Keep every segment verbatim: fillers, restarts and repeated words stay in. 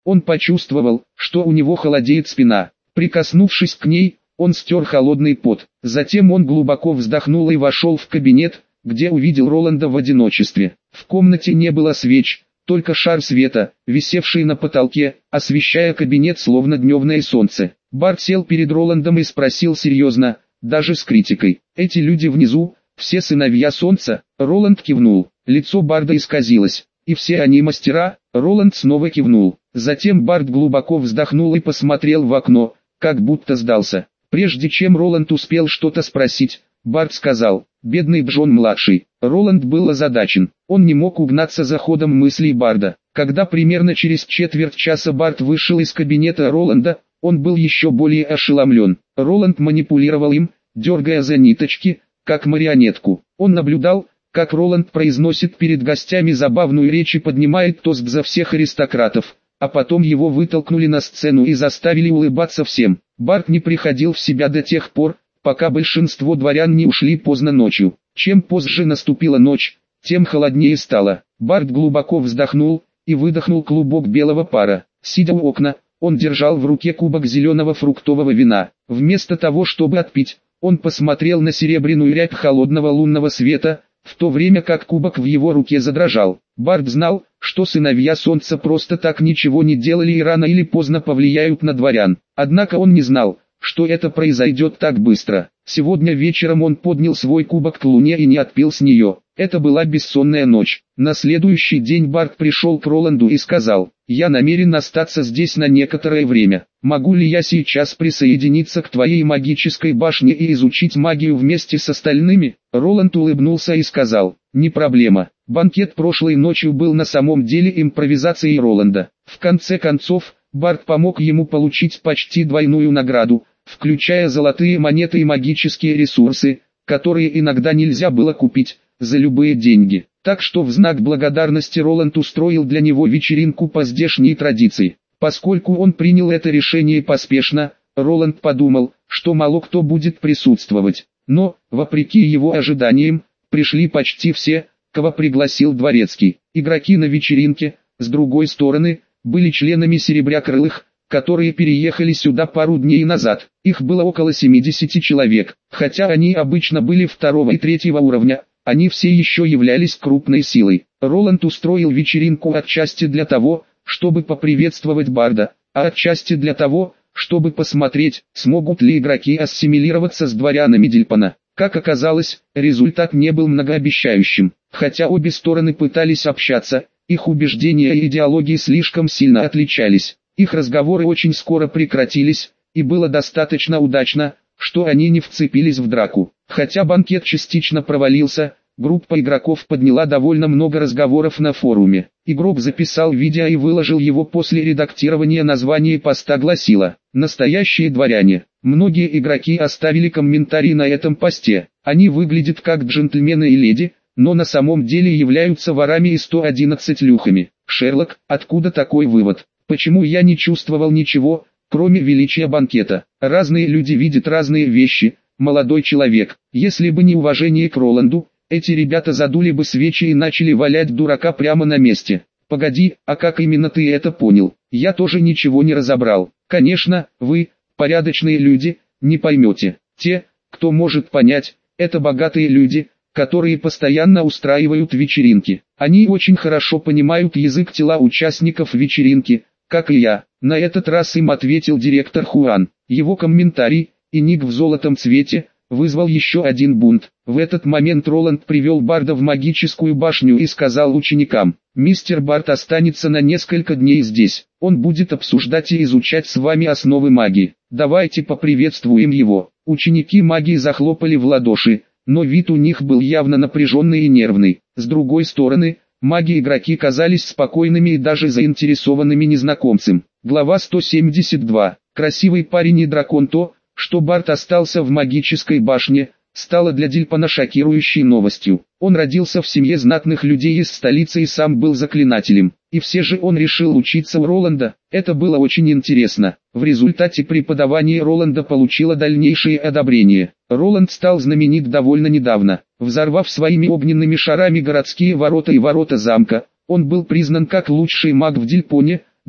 Он почувствовал, что у него холодеет спина. Прикоснувшись к ней, он стер холодный пот. Затем он глубоко вздохнул и вошел в кабинет, где увидел Роланда в одиночестве. В комнате не было свеч, только шар света, висевший на потолке, освещая кабинет словно дневное солнце. Барт сел перед Роландом и спросил серьезно, даже с критикой: «Эти люди внизу, все сыновья солнца?» Роланд кивнул. Лицо Барда исказилось. «И все они мастера?» Роланд снова кивнул. Затем Барт глубоко вздохнул и посмотрел в окно, как будто сдался. Прежде чем Роланд успел что-то спросить, Барт сказал: «Бедный Джон-младший». Роланд был озадачен. Он не мог угнаться за ходом мыслей Барда. Когда примерно через четверть часа Барт вышел из кабинета Роланда, он был еще более ошеломлен. Роланд манипулировал им, дергая за ниточки, как марионетку. Он наблюдал, как Роланд произносит перед гостями забавную речь и поднимает тост за всех аристократов, а потом его вытолкнули на сцену и заставили улыбаться всем. Барт не приходил в себя до тех пор, пока большинство дворян не ушли поздно ночью. Чем позже наступила ночь, тем холоднее стало. Барт глубоко вздохнул и выдохнул клубок белого пара. Сидя у окна, он держал в руке кубок зеленого фруктового вина. Вместо того, чтобы отпить, он посмотрел на серебряную рябь холодного лунного света, в то время как кубок в его руке задрожал. Барт знал, что сыновья солнца просто так ничего не делали и рано или поздно повлияют на дворян. Однако он не знал, что это произойдет так быстро. Сегодня вечером он поднял свой кубок к луне и не отпил с нее. Это была бессонная ночь. На следующий день Барт пришел к Роланду и сказал: «Я намерен остаться здесь на некоторое время. Могу ли я сейчас присоединиться к твоей магической башне и изучить магию вместе с остальными?» Роланд улыбнулся и сказал: «Не проблема». Банкет прошлой ночью был на самом деле импровизацией Роланда. В конце концов, Барт помог ему получить почти двойную награду, включая золотые монеты и магические ресурсы, которые иногда нельзя было купить за любые деньги. Так что в знак благодарности Роланд устроил для него вечеринку по здешней традиции. Поскольку он принял это решение поспешно, Роланд подумал, что мало кто будет присутствовать. Но, вопреки его ожиданиям, пришли почти все, кого пригласил дворецкий. Игроки на вечеринке, с другой стороны, были членами Серебрякрылых, которые переехали сюда пару дней назад. Их было около семидесяти человек. Хотя они обычно были второго и третьего уровня, они все еще являлись крупной силой. Роланд устроил вечеринку отчасти для того, чтобы поприветствовать Барда, а отчасти для того, чтобы посмотреть, смогут ли игроки ассимилироваться с дворянами Дильпана. Как оказалось, результат не был многообещающим. Хотя обе стороны пытались общаться, их убеждения и идеологии слишком сильно отличались. Их разговоры очень скоро прекратились, и было достаточно удачно, что они не вцепились в драку. Хотя банкет частично провалился, группа игроков подняла довольно много разговоров на форуме. Игрок записал видео и выложил его после редактирования. Название поста гласило: «Настоящие дворяне». Многие игроки оставили комментарии на этом посте. Они выглядят как джентльмены и леди, но на самом деле являются ворами и сто одиннадцать люхами. Шерлок, откуда такой вывод? Почему я не чувствовал ничего, кроме величия банкета? Разные люди видят разные вещи, молодой человек. Если бы не уважение к Роланду, эти ребята задули бы свечи и начали валять дурака прямо на месте. Погоди, а как именно ты это понял? Я тоже ничего не разобрал. Конечно, вы, порядочные люди, не поймете. Те, кто может понять, это богатые люди, которые постоянно устраивают вечеринки. Они очень хорошо понимают язык тела участников вечеринки, как и я. На этот раз им ответил директор Хуан. Его комментарий, и ник в золотом цвете, вызвал еще один бунт. В этот момент Роланд привел Барда в магическую башню и сказал ученикам: «Мистер Бард останется на несколько дней здесь. Он будет обсуждать и изучать с вами основы магии. Давайте поприветствуем его». Ученики магии захлопали в ладоши, но вид у них был явно напряженный и нервный. С другой стороны, маги-игроки казались спокойными и даже заинтересованными незнакомцем. Глава сто семьдесят два. Красивый парень и дракон. То, что Барт остался в магической башне, стало для Дильпана шокирующей новостью. Он родился в семье знатных людей из столицы и сам был заклинателем. И все же он решил учиться у Роланда. Это было очень интересно. В результате преподавание Роланда получило дальнейшее одобрение. Роланд стал знаменит довольно недавно. Взорвав своими огненными шарами городские ворота и ворота замка, он был признан как лучший маг в Дильпоне,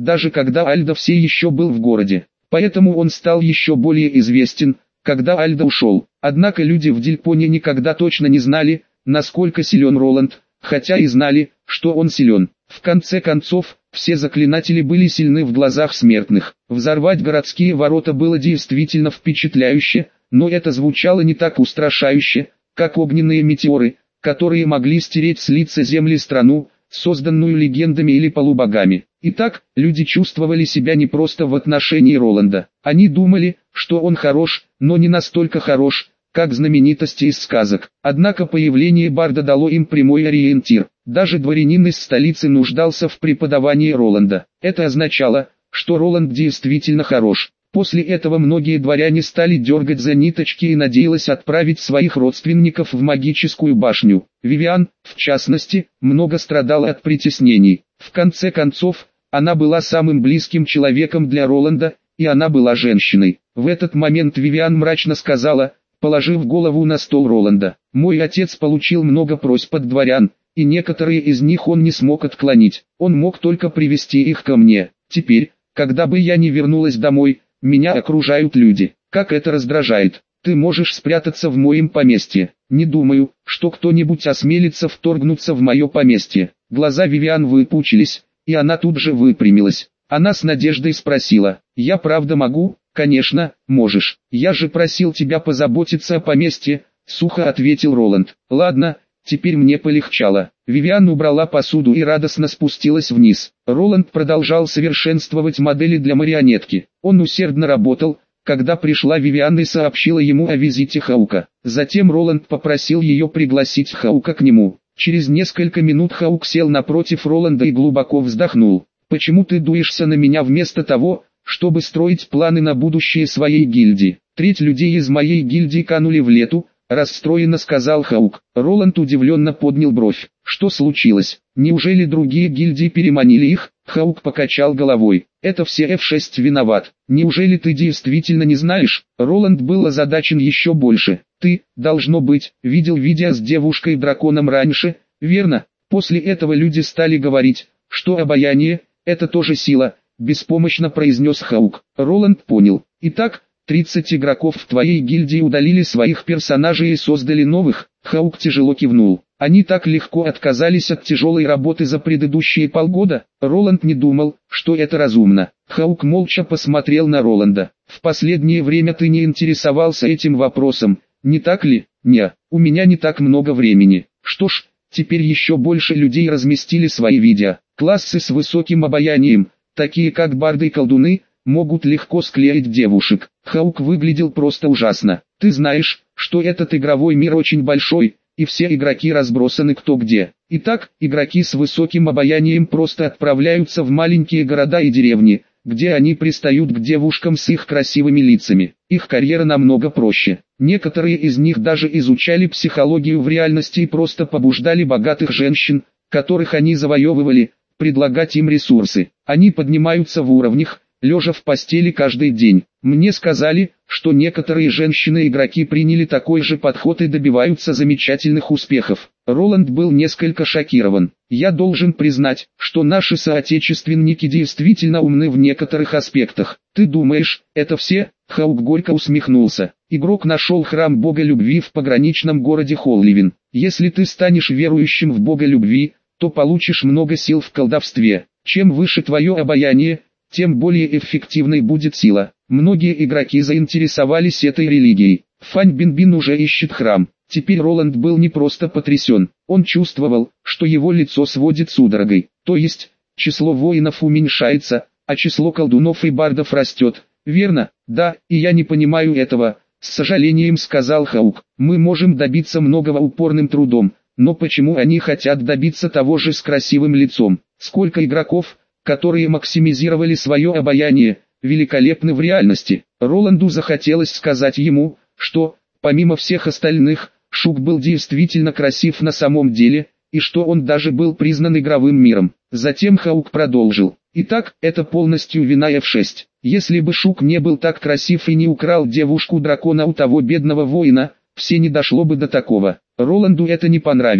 даже когда Альдо все еще был в городе. Поэтому он стал еще более известен, когда Альдо ушел. Однако люди в Дельпоне никогда точно не знали, насколько силен Роланд, хотя и знали, что он силен. В конце концов, все заклинатели были сильны в глазах смертных. Взорвать городские ворота было действительно впечатляюще, но это звучало не так устрашающе, как огненные метеоры, которые могли стереть с лица земли страну, созданную легендами или полубогами. Итак, люди чувствовали себя не просто в отношении Роланда. Они думали, что он хорош, но не настолько хорош, как знаменитости из сказок. Однако появление Барда дало им прямой ориентир. Даже дворянин из столицы нуждался в преподавании Роланда. Это означало, что Роланд действительно хорош. После этого многие дворяне стали дергать за ниточки и надеялись отправить своих родственников в магическую башню. Вивиан, в частности, много страдала от притеснений. В конце концов, она была самым близким человеком для Роланда, и она была женщиной. В этот момент Вивиан мрачно сказала, положив голову на стол Роланда: «Мой отец получил много просьб от дворян, и некоторые из них он не смог отклонить. Он мог только привести их ко мне. Теперь, когда бы я не вернулась домой, меня окружают люди. Как это раздражает. Ты можешь спрятаться в моем поместье. Не думаю, что кто-нибудь осмелится вторгнуться в мое поместье». Глаза Вивиан выпучились, и она тут же выпрямилась. Она с надеждой спросила: «Я правда могу?» «Конечно, можешь. Я же просил тебя позаботиться о поместье», — сухо ответил Роланд. «Ладно, теперь мне полегчало». Вивиан убрала посуду и радостно спустилась вниз. Роланд продолжал совершенствовать модели для марионетки. Он усердно работал, когда пришла Вивиан и сообщила ему о визите Хаука. Затем Роланд попросил ее пригласить Хаука к нему. Через несколько минут Хаук сел напротив Роланда и глубоко вздохнул. «Почему ты дуешься на меня вместо того, чтобы строить планы на будущее своей гильдии? Треть людей из моей гильдии канули в лету», — расстроенно сказал Хаук. Роланд удивленно поднял бровь. «Что случилось? Неужели другие гильдии переманили их?» Хаук покачал головой. «Это все эф шесть виноват. Неужели ты действительно не знаешь?» Роланд был озадачен еще больше. «Ты, должно быть, видел видео с девушкой-драконом раньше, верно?» После этого люди стали говорить, что обаяние — это тоже сила, беспомощно произнес Хаук. Роланд понял. «Итак, тридцать игроков в твоей гильдии удалили своих персонажей и создали новых?» Хаук тяжело кивнул. «Они так легко отказались от тяжелой работы за предыдущие полгода?» Роланд не думал, что это разумно. Хаук молча посмотрел на Роланда. «В последнее время ты не интересовался этим вопросом, не так ли?» «Не, у меня не так много времени». «Что ж, теперь еще больше людей разместили свои видео. Классы с высоким обаянием, такие как барды и колдуны, могут легко склеить девушек». Хаук выглядел просто ужасно. «Ты знаешь, что этот игровой мир очень большой, и все игроки разбросаны кто где. Итак, игроки с высоким обаянием просто отправляются в маленькие города и деревни, где они пристают к девушкам с их красивыми лицами. Их карьера намного проще. Некоторые из них даже изучали психологию в реальности и просто побуждали богатых женщин, которых они завоевывали, предлагать им ресурсы. Они поднимаются в уровнях, лежа в постели каждый день. Мне сказали, что некоторые женщины-игроки приняли такой же подход и добиваются замечательных успехов». Роланд был несколько шокирован. «Я должен признать, что наши соотечественники действительно умны в некоторых аспектах. Ты думаешь, это все?» Хаук горько усмехнулся. «Игрок нашел храм бога любви в пограничном городе Холливин. Если ты станешь верующим в бога любви, то получишь много сил в колдовстве. Чем выше твое обаяние, тем более эффективной будет сила. Многие игроки заинтересовались этой религией. Фань Бинбин уже ищет храм». Теперь Роланд был не просто потрясен, он чувствовал, что его лицо сводит судорогой. «То есть, число воинов уменьшается, а число колдунов и бардов растет, верно?» «Да, и я не понимаю этого», — с сожалением сказал Хаук. «Мы можем добиться многого упорным трудом, но почему они хотят добиться того же с красивым лицом? Сколько игроков, которые максимизировали свое обаяние, великолепны в реальности?» Роланду захотелось сказать ему, что, помимо всех остальных, Шук был действительно красив на самом деле, и что он даже был признан игровым миром. Затем Хаук продолжил. «Итак, это полностью вина эф шесть. Если бы Шук не был так красив и не украл девушку-дракона у того бедного воина, все не дошло бы до такого». Роланду это не понравилось.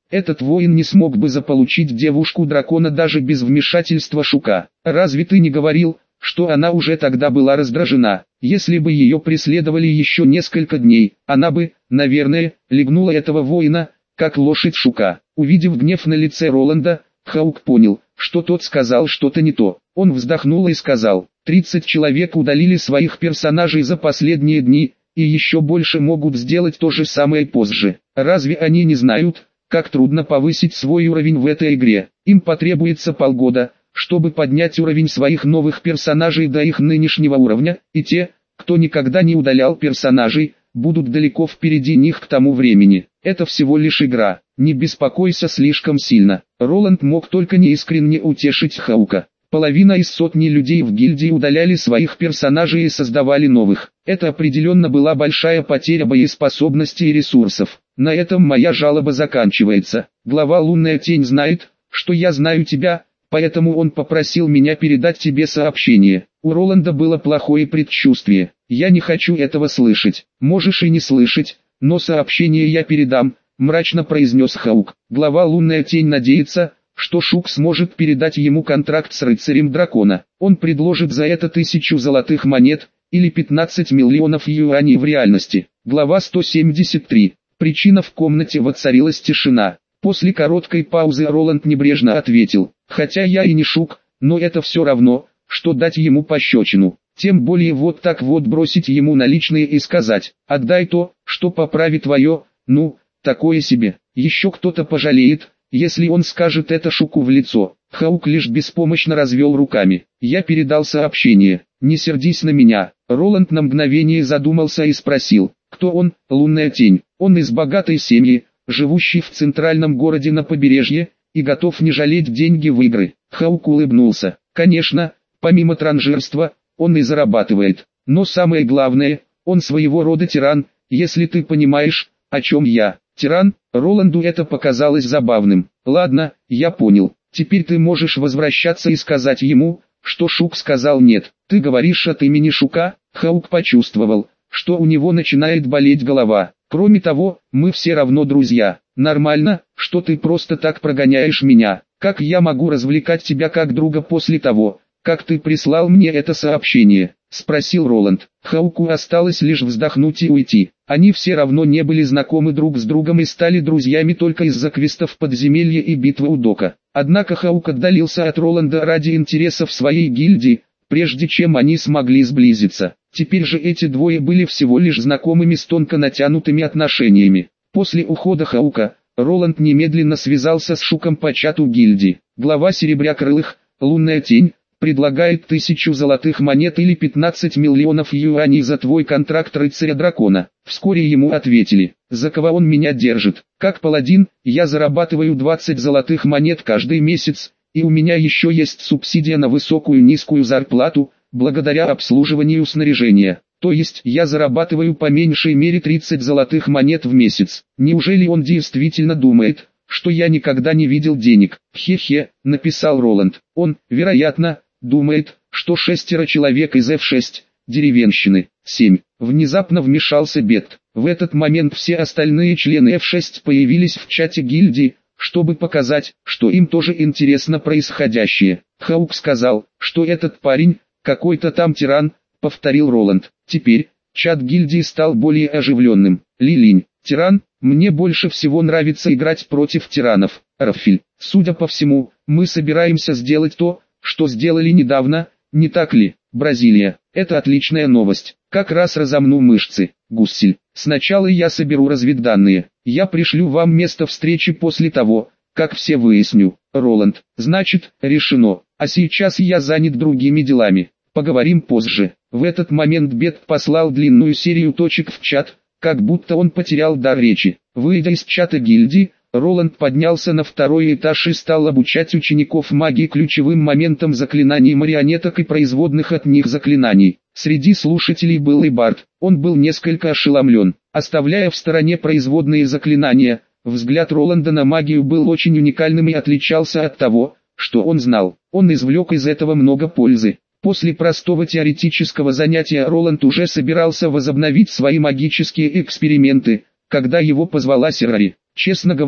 Этот воин не смог бы заполучить девушку дракона даже без вмешательства Шука. Разве ты не говорил, что она уже тогда была раздражена? Если бы ее преследовали еще несколько дней, она бы, наверное, легнула этого воина, как лошадь Шука. Увидев гнев на лице Роланда, Хаук понял, что тот сказал что-то не то. Он вздохнул и сказал: тридцать человек удалили своих персонажей за последние дни, и еще больше могут сделать то же самое позже. Разве они не знают, как трудно повысить свой уровень в этой игре? Им потребуется полгода, чтобы поднять уровень своих новых персонажей до их нынешнего уровня, и те, кто никогда не удалял персонажей, будут далеко впереди них к тому времени. Это всего лишь игра, не беспокойся слишком сильно. Роланд мог только неискренне утешить Хаука. Половина из сотни людей в гильдии удаляли своих персонажей и создавали новых. Это определенно была большая потеря боеспособности и ресурсов. На этом моя жалоба заканчивается. Глава Лунная Тень знает, что я знаю тебя, поэтому он попросил меня передать тебе сообщение. У Роланда было плохое предчувствие. Я не хочу этого слышать. Можешь и не слышать, но сообщение я передам, мрачно произнес Хаук. Глава Лунная Тень надеется, что Шук сможет передать ему контракт с рыцарем дракона. Он предложит за это тысячу золотых монет, или пятнадцать миллионов юаней в реальности. Глава сто семьдесят три. Причина: в комнате воцарилась тишина. После короткой паузы Роланд небрежно ответил: хотя я и не Шук, но это все равно, что дать ему пощечину. Тем более вот так вот бросить ему наличные и сказать: отдай то, что поправит твое, ну, такое себе. Еще кто-то пожалеет, если он скажет это Шуку в лицо. Хаук лишь беспомощно развел руками. Я передал сообщение. Не сердись на меня. Роланд на мгновение задумался и спросил: кто он? Лунная Тень. Он из богатой семьи, живущий в центральном городе на побережье, и готов не жалеть деньги в игры. Хаук улыбнулся. Конечно, помимо транжирства, он и зарабатывает. Но самое главное, он своего рода тиран, если ты понимаешь, о чем я. Тиран? Роланду это показалось забавным. Ладно, я понял. Теперь ты можешь возвращаться и сказать ему, что Шук сказал нет. Ты говоришь от имени Шука? Хаук почувствовал, что у него начинает болеть голова. Кроме того, мы все равно друзья. Нормально, что ты просто так прогоняешь меня. Как я могу развлекать тебя как друга после того, как ты прислал мне это сообщение? Спросил Роланд. Хауку осталось лишь вздохнуть и уйти. Они все равно не были знакомы друг с другом и стали друзьями только из-за квестов подземелья и битвы у дока. Однако Хаук отдалился от Роланда ради интересов своей гильдии, прежде чем они смогли сблизиться. Теперь же эти двое были всего лишь знакомыми с тонко натянутыми отношениями. После ухода Хаука, Роланд немедленно связался с Шуком по чату гильдии. Глава Серебрякрылых, Лунная Тень, предлагает тысячу золотых монет или пятнадцать миллионов юаней за твой контракт рыцаря дракона. Вскоре ему ответили: за кого он меня держит? Как паладин, я зарабатываю двадцать золотых монет каждый месяц, и у меня еще есть субсидия на высокую низкую зарплату, благодаря обслуживанию снаряжения. То есть я зарабатываю по меньшей мере тридцать золотых монет в месяц. Неужели он действительно думает, что я никогда не видел денег? Хе-хе, написал Роланд. Он, вероятно, думает, что шестеро человек из эф шесть, деревенщины. семь. Внезапно вмешался Бет. В этот момент все остальные члены эф шесть появились в чате гильдии, чтобы показать, что им тоже интересно происходящее. Хаук сказал, что этот парень, какой-то там тиран, повторил Роланд. Теперь, чат гильдии стал более оживленным. Лилинь, тиран, мне больше всего нравится играть против тиранов. Рафиль, судя по всему, мы собираемся сделать то, что сделали недавно, не так ли? Бразилия, это отличная новость. Как раз разомну мышцы. Гуссель, сначала я соберу разведданные. Я пришлю вам место встречи после того, как все выясню. Роланд, значит, решено. А сейчас я занят другими делами. Поговорим позже. В этот момент Бет послал длинную серию точек в чат, как будто он потерял дар речи. Выйдя из чата гильдии, Роланд поднялся на второй этаж и стал обучать учеников магии ключевым моментам заклинаний марионеток и производных от них заклинаний. Среди слушателей был и Барт. Он был несколько ошеломлен. Оставляя в стороне производные заклинания, взгляд Роланда на магию был очень уникальным и отличался от того, что он знал. Он извлек из этого много пользы. После простого теоретического занятия Роланд уже собирался возобновить свои магические эксперименты, когда его позвала Серари. Честно говоря,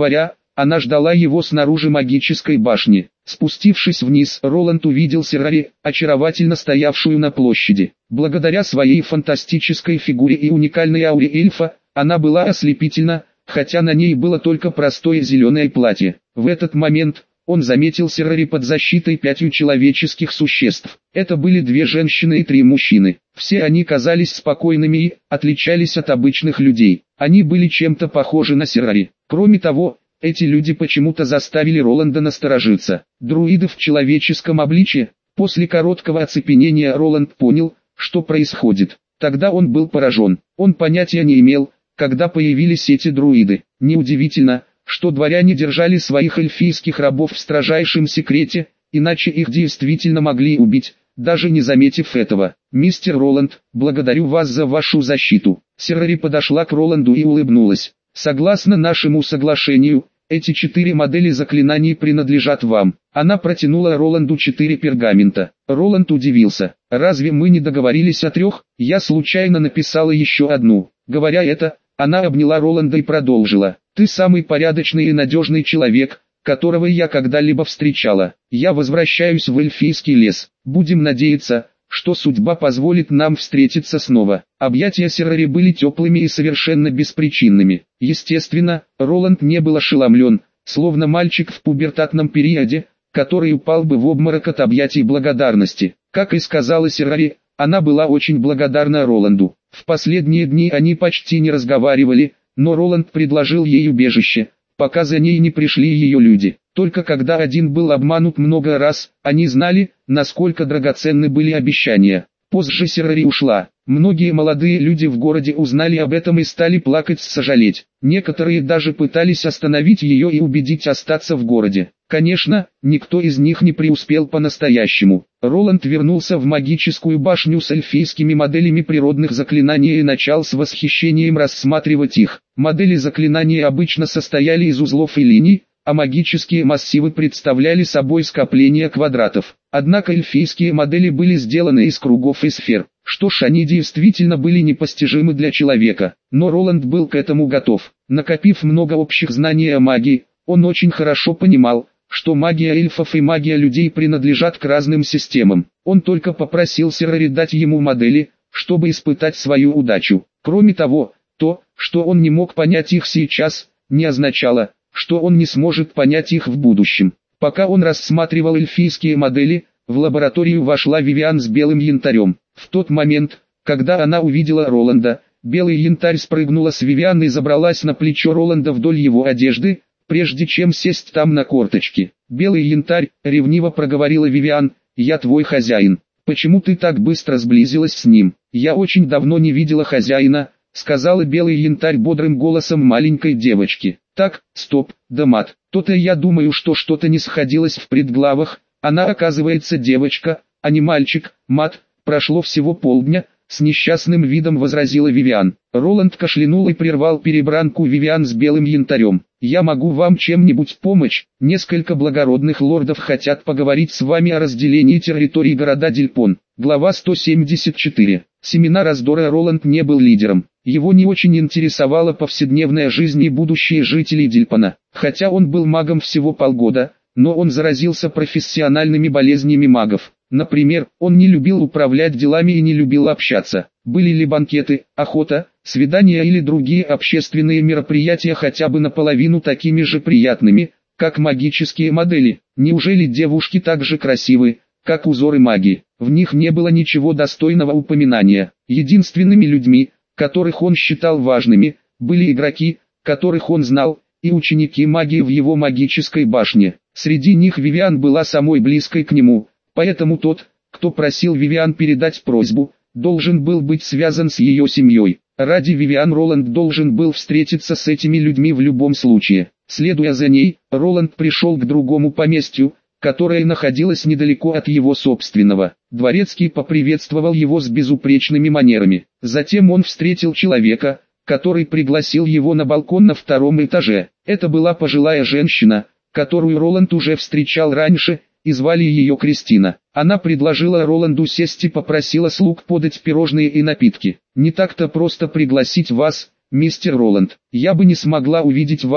Она ждала его снаружи магической башни. Спустившись вниз, Роланд увидел Серари, очаровательно стоявшую на площади. Благодаря своей фантастической фигуре и уникальной ауре эльфа, она была ослепительна, хотя на ней было только простое зеленое платье. В этот момент он заметил Серари под защитой пятью человеческих существ. Это были две женщины и три мужчины. Все они казались спокойными и отличались от обычных людей. Они были чем-то похожи на Серари. Кроме того, эти люди почему-то заставили Роланда насторожиться. Друиды в человеческом обличье. После короткого оцепенения Роланд понял, что происходит. Тогда он был поражен. Он понятия не имел, когда появились эти друиды. Неудивительно, что дворяне держали своих эльфийских рабов в строжайшем секрете, иначе их действительно могли убить, даже не заметив этого. «Мистер Роланд, благодарю вас за вашу защиту». Серари подошла к Роланду и улыбнулась. «Согласно нашему соглашению, эти четыре модели заклинаний принадлежат вам». Она протянула Роланду четыре пергамента. Роланд удивился. «Разве мы не договорились о трех? Я случайно написала еще одну». Говоря это, она обняла Роланда и продолжила. «Ты самый порядочный и надежный человек, которого я когда-либо встречала. Я возвращаюсь в эльфийский лес. Будем надеяться, что судьба позволит нам встретиться снова». Объятия Серари были теплыми и совершенно беспричинными. Естественно, Роланд не был ошеломлен, словно мальчик в пубертатном периоде, который упал бы в обморок от объятий благодарности. Как и сказала Серари, она была очень благодарна Роланду. В последние дни они почти не разговаривали, но Роланд предложил ей убежище, пока за ней не пришли ее люди. Только когда один был обманут много раз, они знали, насколько драгоценны были обещания. Позже Серари ушла. Многие молодые люди в городе узнали об этом и стали плакать и сожалеть. Некоторые даже пытались остановить ее и убедить остаться в городе. Конечно, никто из них не преуспел по-настоящему. Роланд вернулся в магическую башню с эльфийскими моделями природных заклинаний и начал с восхищением рассматривать их. Модели заклинаний обычно состояли из узлов и линий, а магические массивы представляли собой скопление квадратов. Однако эльфийские модели были сделаны из кругов и сфер. Что ж, они действительно были непостижимы для человека, но Роланд был к этому готов. Накопив много общих знаний о магии, он очень хорошо понимал, что магия эльфов и магия людей принадлежат к разным системам. Он только попросил Серари дать ему модели, чтобы испытать свою удачу. Кроме того, то, что он не мог понять их сейчас, не означало, что он не сможет понять их в будущем. Пока он рассматривал эльфийские модели, в лабораторию вошла Вивиан с белым янтарем. В тот момент, когда она увидела Роланда, белый янтарь спрыгнула с Вивиан и забралась на плечо Роланда вдоль его одежды, прежде чем сесть там на корточки. «Белый янтарь», — ревниво проговорила Вивиан, — «я твой хозяин. Почему ты так быстро сблизилась с ним?» «Я очень давно не видела хозяина», — сказала белый янтарь бодрым голосом маленькой девочки. «Так, стоп, да мат, то-то я думаю, что что-то не сходилось в предглавах, она оказывается девочка, а не мальчик, мат, прошло всего полдня», — с несчастным видом возразила Вивиан. Роланд кашлянул и прервал перебранку Вивиан с белым янтарем. «Я могу вам чем-нибудь помочь? Несколько благородных лордов хотят поговорить с вами о разделении территории города Дильпон». Глава сто семьдесят четыре. Семена раздора. Роланд не был лидером. Его не очень интересовала повседневная жизнь и будущее жителей Дильпона. Хотя он был магом всего полгода, но он заразился профессиональными болезнями магов. Например, он не любил управлять делами и не любил общаться. Были ли банкеты, охота, свидания или другие общественные мероприятия хотя бы наполовину такими же приятными, как магические модели? Неужели девушки так же красивы, как узоры магии? В них не было ничего достойного упоминания. Единственными людьми, которых он считал важными, были игроки, которых он знал, и ученики магии в его магической башне. Среди них Вивиан была самой близкой к нему. Поэтому тот, кто просил Вивиан передать просьбу, должен был быть связан с ее семьей. Ради Вивиан Роланд должен был встретиться с этими людьми в любом случае. Следуя за ней, Роланд пришел к другому поместью, которое находилось недалеко от его собственного. Дворецкий поприветствовал его с безупречными манерами. Затем он встретил человека, который пригласил его на балкон на втором этаже. Это была пожилая женщина, которую Роланд уже встречал раньше, и звали ее Кристина. Она предложила Роланду сесть и попросила слуг подать пирожные и напитки. «Не так-то просто пригласить вас, мистер Роланд. Я бы не смогла увидеть вас,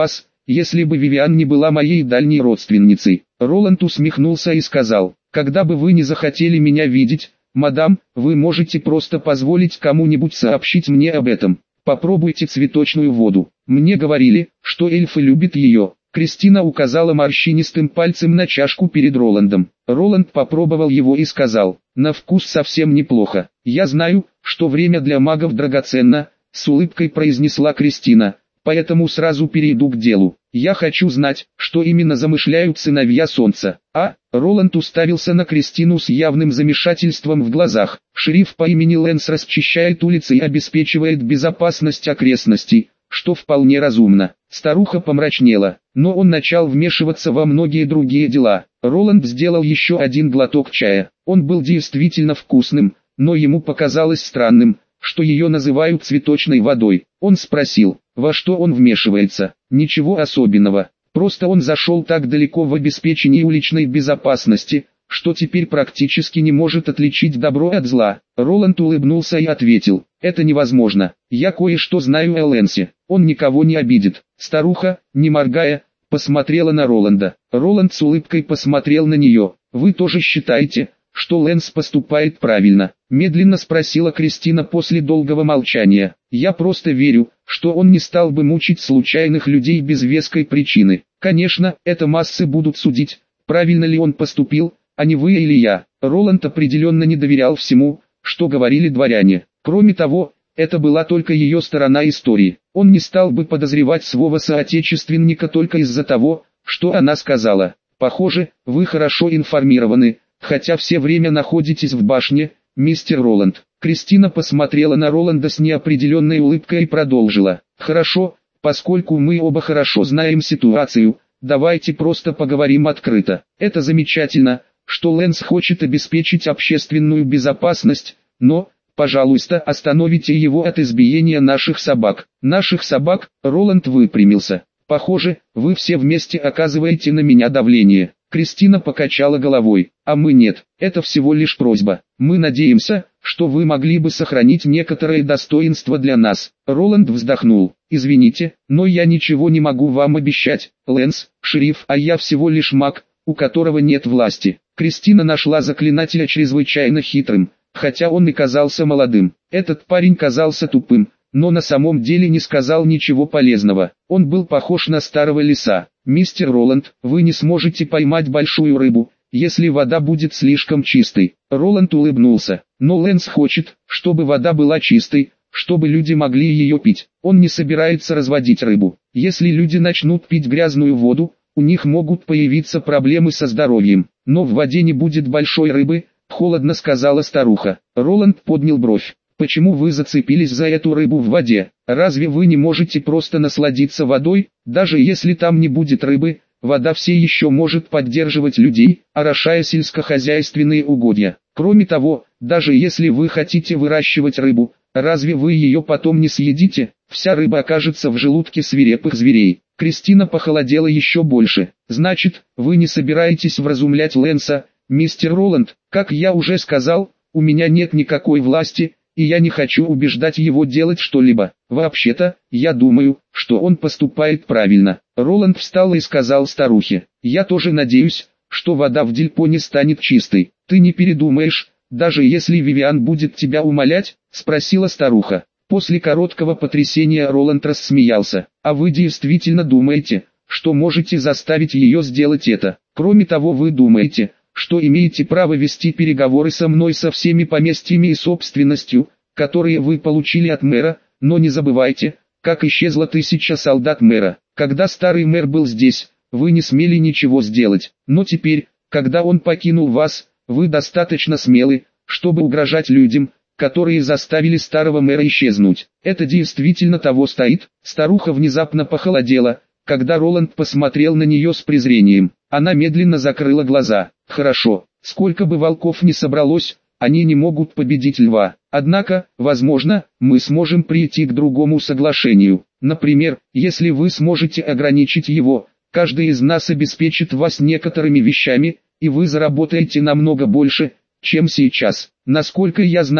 если бы Вивиан не была моей дальней родственницей. Роланд усмехнулся и сказал: когда бы вы не захотели меня видеть, мадам, вы можете просто позволить кому-нибудь сообщить мне об этом. Попробуйте цветочную воду. Мне говорили, что эльфы любят ее. Кристина указала морщинистым пальцем на чашку перед Роландом. Роланд попробовал его и сказал: на вкус совсем неплохо. Я знаю, что время для магов драгоценно, с улыбкой произнесла Кристина, поэтому сразу перейду к делу. Я хочу знать, что именно замышляют сыновья Солнца. А, Роланд уставился на Кристину с явным замешательством в глазах. Шериф по имени Лэнс расчищает улицы и обеспечивает безопасность окрестностей, что вполне разумно. Старуха помрачнела, но он начал вмешиваться во многие другие дела. Роланд сделал еще один глоток чая. Он был действительно вкусным, но ему показалось странным, что ее называют цветочной водой. Он спросил, во что он вмешивается. Ничего особенного, просто он зашел так далеко в обеспечении уличной безопасности, что теперь практически не может отличить добро от зла. Роланд улыбнулся и ответил: это невозможно, я кое-что знаю о Лэнсе, он никого не обидит. Старуха, не моргая, посмотрела на Роланда. Роланд с улыбкой посмотрел на нее. Вы тоже считаете, что Лэнс поступает правильно? Медленно спросила Кристина после долгого молчания. Я просто верю, что он не стал бы мучить случайных людей без веской причины. Конечно, это массы будут судить, правильно ли он поступил, а не вы или я. Роланд определенно не доверял всему, что говорили дворяне. Кроме того, это была только ее сторона истории. Он не стал бы подозревать своего соотечественника только из-за того, что она сказала. Похоже, вы хорошо информированы, хотя все время находитесь в башне, мистер Роланд. Кристина посмотрела на Роланда с неопределенной улыбкой и продолжила. Хорошо, поскольку мы оба хорошо знаем ситуацию, давайте просто поговорим открыто. Это замечательно, что Лэнс хочет обеспечить общественную безопасность, но, пожалуйста, остановите его от избиения наших собак. Наших собак? Роланд выпрямился. Похоже, вы все вместе оказываете на меня давление. Кристина покачала головой. А мы нет, это всего лишь просьба. Мы надеемся, что вы могли бы сохранить некоторое достоинство для нас. Роланд вздохнул. Извините, но я ничего не могу вам обещать. Лэнс, шериф, а я всего лишь маг, у которого нет власти. Кристина нашла заклинателя чрезвычайно хитрым, хотя он и казался молодым. Этот парень казался тупым, но на самом деле не сказал ничего полезного. Он был похож на старого лиса. «Мистер Роланд, вы не сможете поймать большую рыбу, если вода будет слишком чистой». Роланд улыбнулся. «Но Лэнс хочет, чтобы вода была чистой, чтобы люди могли ее пить. Он не собирается разводить рыбу. Если люди начнут пить грязную воду, у них могут появиться проблемы со здоровьем. Но в воде не будет большой рыбы», — холодно сказала старуха. Роланд поднял бровь. «Почему вы зацепились за эту рыбу в воде? Разве вы не можете просто насладиться водой? Даже если там не будет рыбы, вода все еще может поддерживать людей, орошая сельскохозяйственные угодья. Кроме того, даже если вы хотите выращивать рыбу, разве вы ее потом не съедите? Вся рыба окажется в желудке свирепых зверей». Кристина похолодела еще больше. «Значит, вы не собираетесь вразумлять Лэнса, мистер Роланд? Как я уже сказал, у меня нет никакой власти, и я не хочу убеждать его делать что-либо. Вообще-то, я думаю, что он поступает правильно». Роланд встал и сказал старухе: «Я тоже надеюсь, что вода в Дельпоне станет чистой. Ты не передумаешь, даже если Вивиан будет тебя умолять?» — спросила старуха. После короткого потрясения Роланд рассмеялся. «А вы действительно думаете, что можете заставить ее сделать это? Кроме того, вы думаете, что имеете право вести переговоры со мной со всеми поместьями и собственностью, которые вы получили от мэра, но не забывайте, как исчезла тысяча солдат мэра. Когда старый мэр был здесь, вы не смели ничего сделать, но теперь, когда он покинул вас, вы достаточно смелы, чтобы угрожать людям, которые заставили старого мэра исчезнуть. Это действительно того стоит?» Старуха внезапно похолодела, когда Роланд посмотрел на нее с презрением. Она медленно закрыла глаза. «Хорошо, сколько бы волков ни собралось, они не могут победить льва. Однако, возможно, мы сможем прийти к другому соглашению. Например, если вы сможете ограничить его, каждый из нас обеспечит вас некоторыми вещами, и вы заработаете намного больше, чем сейчас. Насколько я знаю,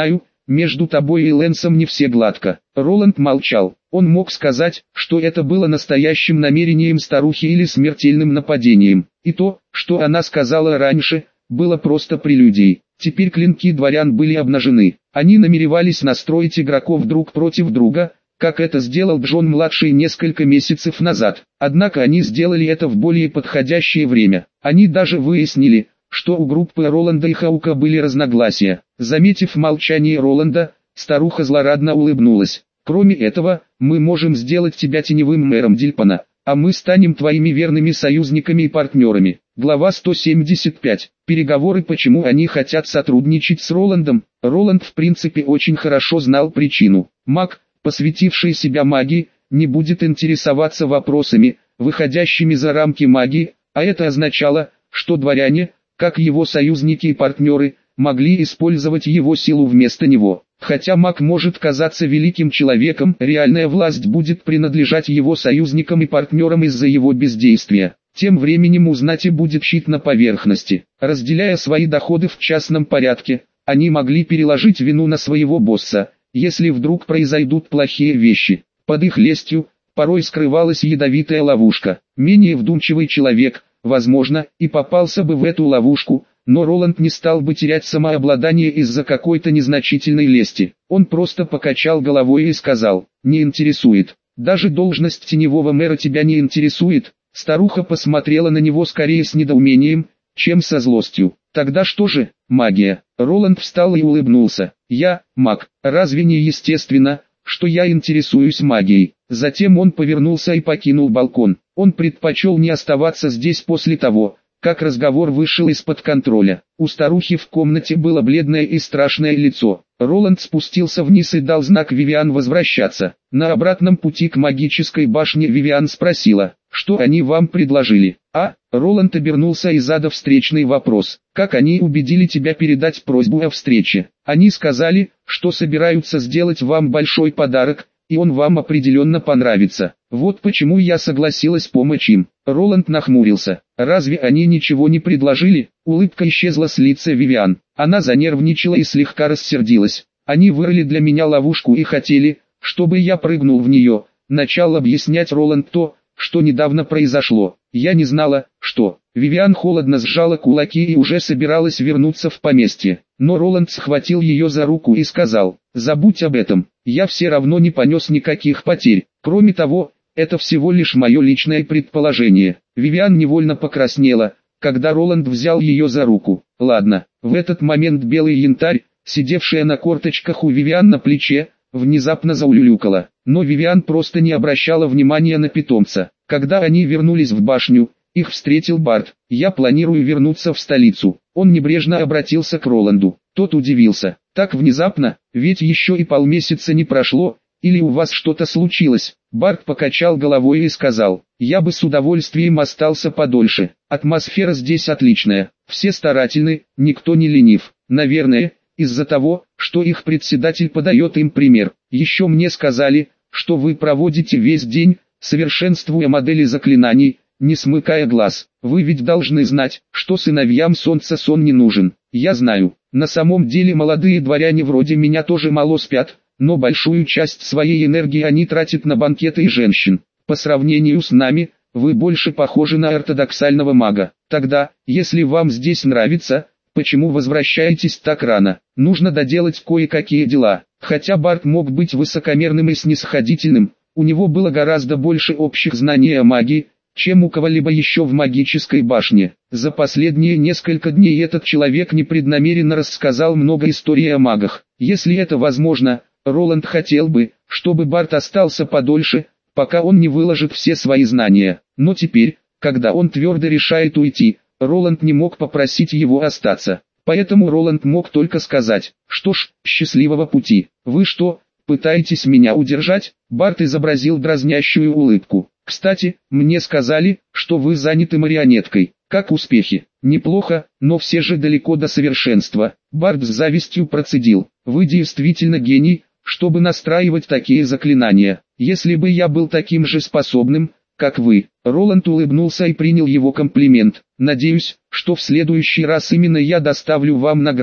между тобой и Лэнсом не все гладко». Роланд молчал. Он мог сказать, что это было настоящим намерением старухи или смертельным нападением. И то, что она сказала раньше, было просто прелюдией. Теперь клинки дворян были обнажены. Они намеревались настроить игроков друг против друга, как это сделал Джон-младший несколько месяцев назад. Однако они сделали это в более подходящее время. Они даже выяснили, что у группы Роланда и Хаука были разногласия. Заметив молчание Роланда, старуха злорадно улыбнулась. «Кроме этого, мы можем сделать тебя теневым мэром Дильпана, а мы станем твоими верными союзниками и партнерами». Глава сто семьдесят пять. Переговоры. Почему они хотят сотрудничать с Роландом? Роланд в принципе очень хорошо знал причину. Маг, посвятивший себя магии, не будет интересоваться вопросами, выходящими за рамки магии, а это означало, что дворяне, как его союзники и партнеры, могли использовать его силу вместо него. Хотя маг может казаться великим человеком, реальная власть будет принадлежать его союзникам и партнерам из-за его бездействия. Тем временем у знати будет щит на поверхности. Разделяя свои доходы в частном порядке, они могли переложить вину на своего босса, если вдруг произойдут плохие вещи. Под их лестью порой скрывалась ядовитая ловушка. Менее вдумчивый человек, возможно, и попался бы в эту ловушку, но Роланд не стал бы терять самообладание из-за какой-то незначительной лести. Он просто покачал головой и сказал: «Не интересует. Даже должность теневого мэра тебя не интересует». Старуха посмотрела на него скорее с недоумением, чем со злостью. «Тогда что же, магия?» Роланд встал и улыбнулся. «Я, маг, разве не естественно, что я интересуюсь магией?» Затем он повернулся и покинул балкон. Он предпочел не оставаться здесь после того, как разговор вышел из-под контроля. У старухи в комнате было бледное и страшное лицо. Роланд спустился вниз и дал знак Вивиан возвращаться. На обратном пути к магической башне Вивиан спросила: «Что они вам предложили?» «А?» Роланд обернулся и задав встречный вопрос: «Как они убедили тебя передать просьбу о встрече?» «Они сказали, что собираются сделать вам большой подарок, и он вам определенно понравится. Вот почему я согласилась помочь им». Роланд нахмурился. «Разве они ничего не предложили?» Улыбка исчезла с лица Вивиан. Она занервничала и слегка рассердилась. «Они вырыли для меня ловушку и хотели, чтобы я прыгнул в нее». Начал объяснять Роланд то, что недавно произошло. «Я не знала, что...» Вивиан холодно сжала кулаки и уже собиралась вернуться в поместье. Но Роланд схватил ее за руку и сказал: «Забудь об этом, я все равно не понес никаких потерь. Кроме того, это всего лишь мое личное предположение». Вивиан невольно покраснела, когда Роланд взял ее за руку. «Ладно». В этот момент белый янтарь, сидевшая на корточках у Вивиан на плече, внезапно заулюлюкала. Но Вивиан просто не обращала внимания на питомца. Когда они вернулись в башню, их встретил Барт. «Я планирую вернуться в столицу». Он небрежно обратился к Роланду. Тот удивился. «Так внезапно, ведь еще и полмесяца не прошло, или у вас что-то случилось?» Барт покачал головой и сказал: «Я бы с удовольствием остался подольше. Атмосфера здесь отличная, все старательны, никто не ленив. Наверное, из-за того, что их председатель подает им пример. Еще мне сказали, что вы проводите весь день, совершенствуя модели заклинаний, не смыкая глаз. Вы ведь должны знать, что сыновьям солнца сон не нужен». «Я знаю. На самом деле молодые дворяне вроде меня тоже мало спят, но большую часть своей энергии они тратят на банкеты и женщин. По сравнению с нами, вы больше похожи на ортодоксального мага. Тогда, если вам здесь нравится, почему возвращаетесь так рано? Нужно доделать кое-какие дела». Хотя Барт мог быть высокомерным и снисходительным, у него было гораздо больше общих знаний о магии, чем у кого-либо еще в магической башне. За последние несколько дней этот человек непреднамеренно рассказал много историй о магах. Если это возможно, Роланд хотел бы, чтобы Барт остался подольше, пока он не выложит все свои знания. Но теперь, когда он твердо решает уйти, Роланд не мог попросить его остаться. Поэтому Роланд мог только сказать: «Что ж, счастливого пути». «Вы что, пытаетесь меня удержать?» Барт изобразил дразнящую улыбку. «Кстати, мне сказали, что вы заняты марионеткой. Как успехи?» «Неплохо, но все же далеко до совершенства». Барт с завистью процедил: «Вы действительно гений, чтобы настраивать такие заклинания. Если бы я был таким же способным, как вы». Роланд улыбнулся и принял его комплимент. «Надеюсь, что в следующий раз именно я доставлю вам награду».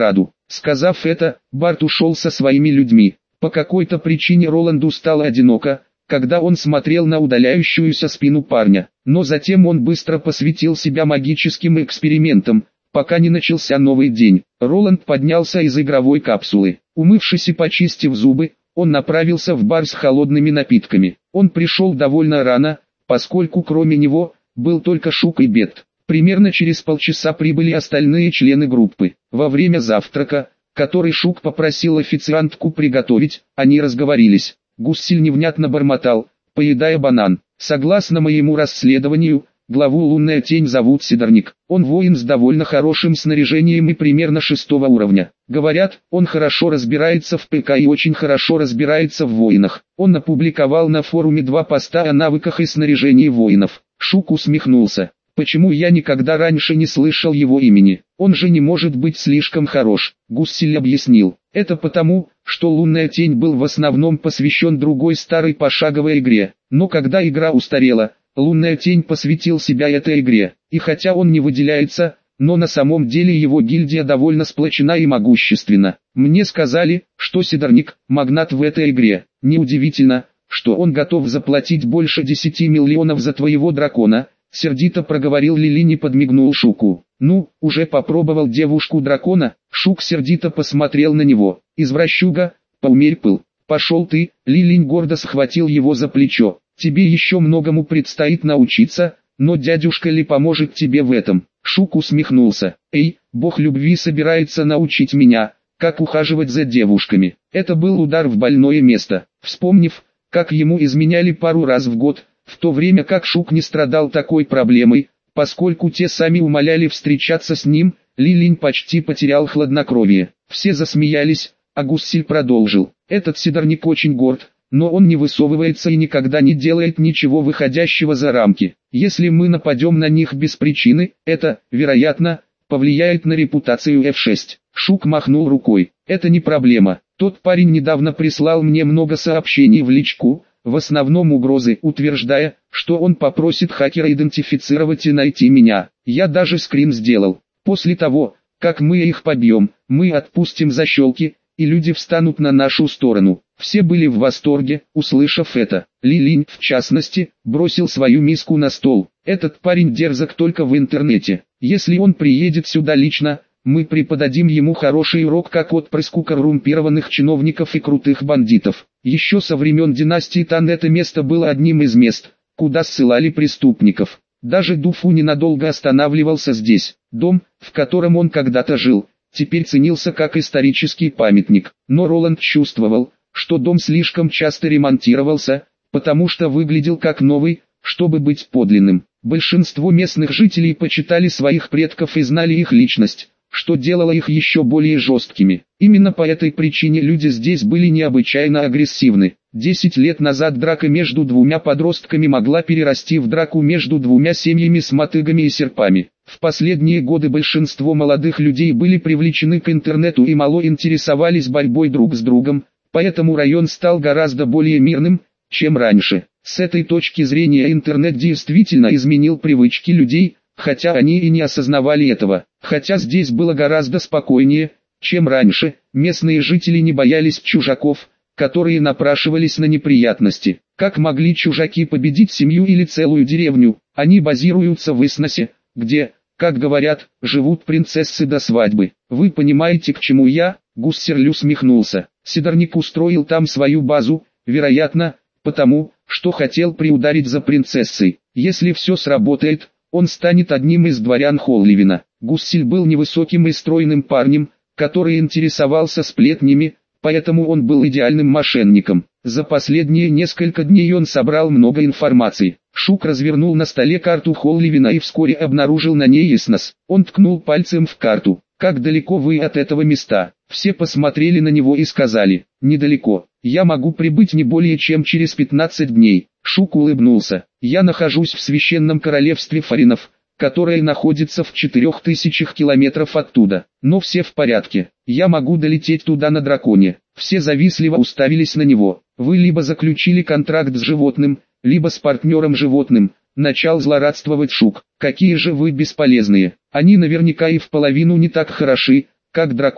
Сказав это, Барт ушел со своими людьми. По какой-то причине Роланду стало одиноко, когда он смотрел на удаляющуюся спину парня. Но затем он быстро посвятил себя магическим экспериментам, пока не начался новый день. Роланд поднялся из игровой капсулы. Умывшись и почистив зубы, он направился в бар с холодными напитками. Он пришел довольно рано, поскольку кроме него, был только Шук и Бет. Примерно через полчаса прибыли остальные члены группы. Во время завтрака, который Шук попросил официантку приготовить, они разговорились. Гуссель невнятно бормотал, поедая банан. Согласно моему расследованию, главу «Лунная тень» зовут Сидорник. Он воин с довольно хорошим снаряжением и примерно шестого уровня. Говорят, он хорошо разбирается в ПК и очень хорошо разбирается в воинах. Он опубликовал на форуме два поста о навыках и снаряжении воинов. Шук усмехнулся. Почему я никогда раньше не слышал его имени? Он же не может быть слишком хорош. Гуссель объяснил. Это потому, что «Лунная тень» был в основном посвящен другой старой пошаговой игре. Но когда игра устарела, «Лунная тень» посвятил себя этой игре. И хотя он не выделяется, но на самом деле его гильдия довольно сплочена и могущественна. Мне сказали, что Сидорник – магнат в этой игре. Неудивительно, что он готов заплатить больше десяти миллионов за твоего дракона. Сердито проговорил Лилинь и подмигнул Шуку. «Ну, уже попробовал девушку-дракона?» Шук сердито посмотрел на него. «Извращуга, поумерь пыл. Пошел ты!» Лилинь гордо схватил его за плечо. «Тебе еще многому предстоит научиться, но дядюшка Ли поможет тебе в этом». Шук усмехнулся. «Эй, бог любви собирается научить меня, как ухаживать за девушками». Это был удар в больное место. Вспомнив, как ему изменяли пару раз в год, в то время как Шук не страдал такой проблемой, поскольку те сами умоляли встречаться с ним, Лилинь почти потерял хладнокровие. Все засмеялись, а Гуссель продолжил. Этот Сидорник очень горд, но он не высовывается и никогда не делает ничего выходящего за рамки. Если мы нападем на них без причины, это, вероятно, повлияет на репутацию эф шесть. Шук махнул рукой. Это не проблема. Тот парень недавно прислал мне много сообщений в личку, в основном угрозы, утверждая, что он попросит хакера идентифицировать и найти меня. Я даже скрин сделал. После того, как мы их побьем, мы отпустим защелки, и люди встанут на нашу сторону. Все были в восторге, услышав это. Лилинь, в частности, бросил свою миску на стол. Этот парень дерзок только в интернете. Если он приедет сюда лично, мы преподадим ему хороший урок как отпрыску коррумпированных чиновников и крутых бандитов. Еще со времен династии Тан это место было одним из мест, куда ссылали преступников. Даже Дуфу ненадолго останавливался здесь. Дом, в котором он когда-то жил, теперь ценился как исторический памятник. Но Роланд чувствовал, что дом слишком часто ремонтировался, потому что выглядел как новый, чтобы быть подлинным. Большинство местных жителей почитали своих предков и знали их личность, что делало их еще более жесткими. Именно по этой причине люди здесь были необычайно агрессивны. Десять лет назад драка между двумя подростками могла перерасти в драку между двумя семьями с мотыгами и серпами. В последние годы большинство молодых людей были привлечены к интернету и мало интересовались борьбой друг с другом, поэтому район стал гораздо более мирным, чем раньше. С этой точки зрения интернет действительно изменил привычки людей, хотя они и не осознавали этого. Хотя здесь было гораздо спокойнее, чем раньше, местные жители не боялись чужаков, которые напрашивались на неприятности. Как могли чужаки победить семью или целую деревню? Они базируются в Исносе, где, как говорят, живут принцессы до свадьбы. Вы понимаете, к чему я? Гуссерль усмехнулся. Сидорник устроил там свою базу, вероятно, потому, что хотел приударить за принцессой. Если все сработает, он станет одним из дворян Холливина. Гуссель был невысоким и стройным парнем, который интересовался сплетнями, поэтому он был идеальным мошенником. За последние несколько дней он собрал много информации. Шук развернул на столе карту Холливина и вскоре обнаружил на ней Иснос. Он ткнул пальцем в карту. «Как далеко вы от этого места?» Все посмотрели на него и сказали: «Недалеко. Я могу прибыть не более чем через пятнадцать дней». Шук улыбнулся. «Я нахожусь в священном королевстве Фаринов, которое находится в четырех тысячах километров оттуда. Но все в порядке. Я могу долететь туда на драконе». Все завистливо уставились на него. «Вы либо заключили контракт с животным, либо с партнером животным», начал злорадствовать Шук. «Какие же вы бесполезные. Они наверняка и в половину не так хороши, как дракон».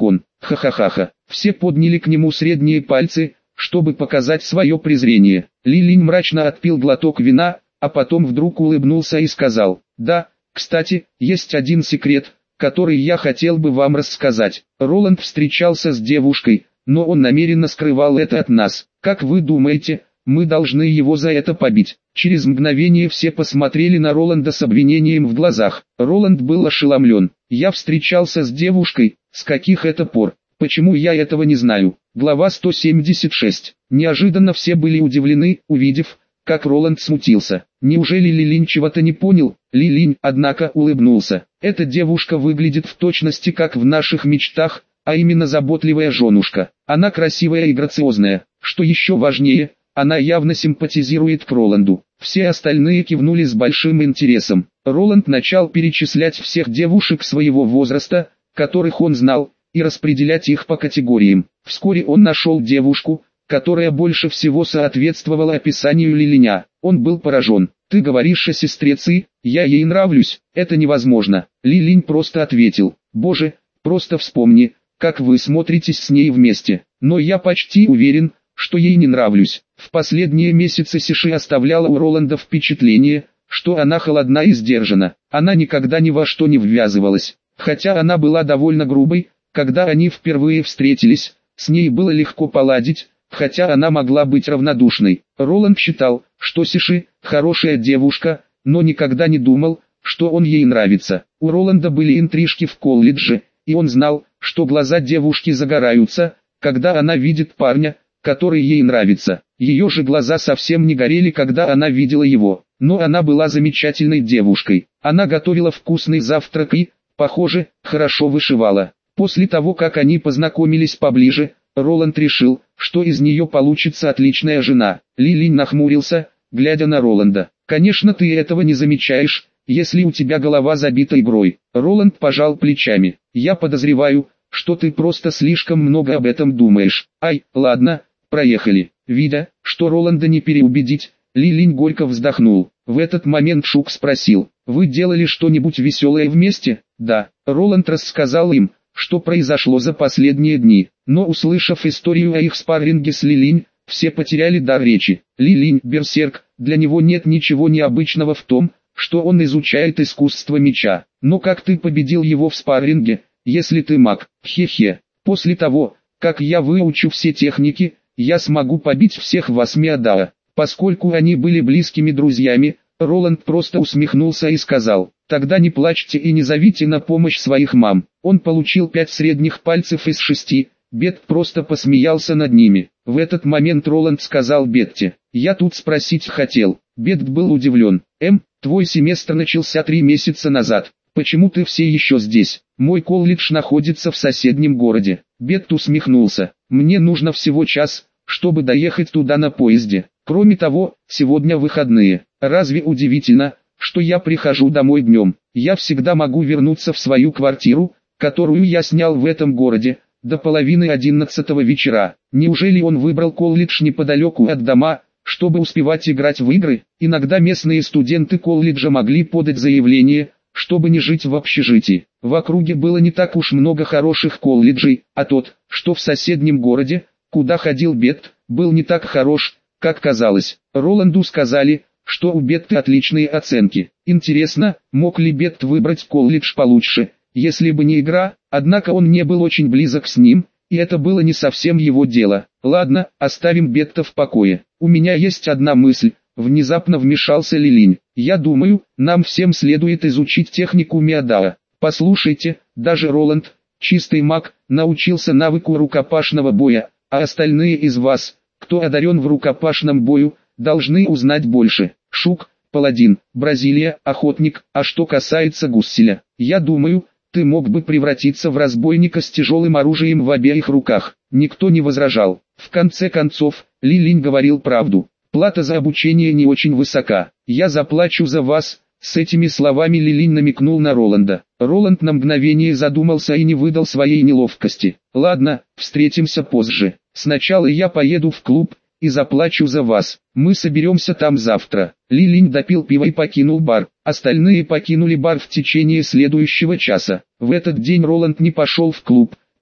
Ха-ха-ха-ха. Все подняли к нему средние пальцы, чтобы показать свое презрение. Ли Линь мрачно отпил глоток вина, а потом вдруг улыбнулся и сказал: «Да, кстати, есть один секрет, который я хотел бы вам рассказать. Роланд встречался с девушкой, но он намеренно скрывал это от нас. Как вы думаете, мы должны его за это побить?» Через мгновение все посмотрели на Роланда с обвинением в глазах. Роланд был ошеломлен. «Я встречался с девушкой, с каких это пор? Почему я этого не знаю?» Глава сто семьдесят шесть. Неожиданно все были удивлены, увидев, как Роланд смутился. Неужели Ли Линь чего-то не понял? Ли Линь, однако, улыбнулся. «Эта девушка выглядит в точности как в наших мечтах, а именно заботливая женушка. Она красивая и грациозная. Что еще важнее, она явно симпатизирует к Роланду». Все остальные кивнули с большим интересом. Роланд начал перечислять всех девушек своего возраста, которых он знал, и распределять их по категориям. Вскоре он нашел девушку, которая больше всего соответствовала описанию Ли Линя. Он был поражен. «Ты говоришь о сестре Ци, я ей нравлюсь, это невозможно». Ли Линь просто ответил: «Боже, просто вспомни, как вы смотритесь с ней вместе. Но я почти уверен, что ей не нравлюсь». В последние месяцы Сиши оставляла у Роланда впечатление, что она холодна и сдержана. Она никогда ни во что не ввязывалась. Хотя она была довольно грубой, когда они впервые встретились, с ней было легко поладить, хотя она могла быть равнодушной. Роланд считал, что Сиши – хорошая девушка, но никогда не думал, что он ей нравится. У Роланда были интрижки в колледже, и он знал, что глаза девушки загораются, когда она видит парня, который ей нравится. Ее же глаза совсем не горели, когда она видела его. Но она была замечательной девушкой. Она готовила вкусный завтрак и, похоже, хорошо вышивала. После того, как они познакомились поближе, Роланд решил, что из нее получится отличная жена. Ли Линь нахмурился, глядя на Роланда. «Конечно, ты этого не замечаешь, если у тебя голова забита игрой». Роланд пожал плечами. «Я подозреваю, что ты просто слишком много об этом думаешь. Ай, ладно, проехали». Видя, что Роланда не переубедить, Ли Линь горько вздохнул. В этот момент Шук спросил: «Вы делали что-нибудь веселое вместе?» «Да». Роланд рассказал им, что произошло за последние дни. Но услышав историю о их спарринге с Ли Линь, все потеряли дар речи. Ли Линь – берсерк, для него нет ничего необычного в том, что он изучает искусство меча. Но как ты победил его в спарринге, если ты маг? Хе-хе. После того, как я выучу все техники, я смогу побить всех вас Миадаа. Поскольку они были близкими друзьями, Роланд просто усмехнулся и сказал: «Тогда не плачьте и не зовите на помощь своих мам». Он получил пять средних пальцев из шести, Бет просто посмеялся над ними. В этот момент Роланд сказал Бетте: «Я тут спросить хотел». Бет был удивлен. «Эм, твой семестр начался три месяца назад. Почему ты все еще здесь? Мой колледж находится в соседнем городе». Бет усмехнулся. «Мне нужно всего час, чтобы доехать туда на поезде. Кроме того, сегодня выходные. Разве удивительно, что я прихожу домой днем? Я всегда могу вернуться в свою квартиру, которую я снял в этом городе, до половины одиннадцатого вечера». Неужели он выбрал колледж неподалеку от дома, чтобы успевать играть в игры? Иногда местные студенты колледжа могли подать заявление, чтобы не жить в общежитии. В округе было не так уж много хороших колледжей, а тот, что в соседнем городе, куда ходил Бет, был не так хорош, как казалось. Роланду сказали, что у Бетты отличные оценки. Интересно, мог ли Бет выбрать колледж получше, если бы не игра? Однако он не был очень близок с ним, и это было не совсем его дело. «Ладно, оставим Бетта в покое. У меня есть одна мысль», — внезапно вмешался Ли Линь. «Я думаю, нам всем следует изучить технику Миадаа. Послушайте, даже Роланд, чистый маг, научился навыку рукопашного боя, а остальные из вас, кто одарен в рукопашном бою, должны узнать больше. Шук, паладин, Бразилия, охотник. А что касается Гусселя, я думаю, ты мог бы превратиться в разбойника с тяжелым оружием в обеих руках». Никто не возражал. В конце концов, Ли Линь говорил правду. Плата за обучение не очень высока. «Я заплачу за вас». С этими словами Ли Линь намекнул на Роланда. Роланд на мгновение задумался и не выдал своей неловкости. «Ладно, встретимся позже. Сначала я поеду в клуб и заплачу за вас. Мы соберемся там завтра». Ли Линь допил пиво и покинул бар. Остальные покинули бар в течение следующего часа. В этот день Роланд не пошел в клуб,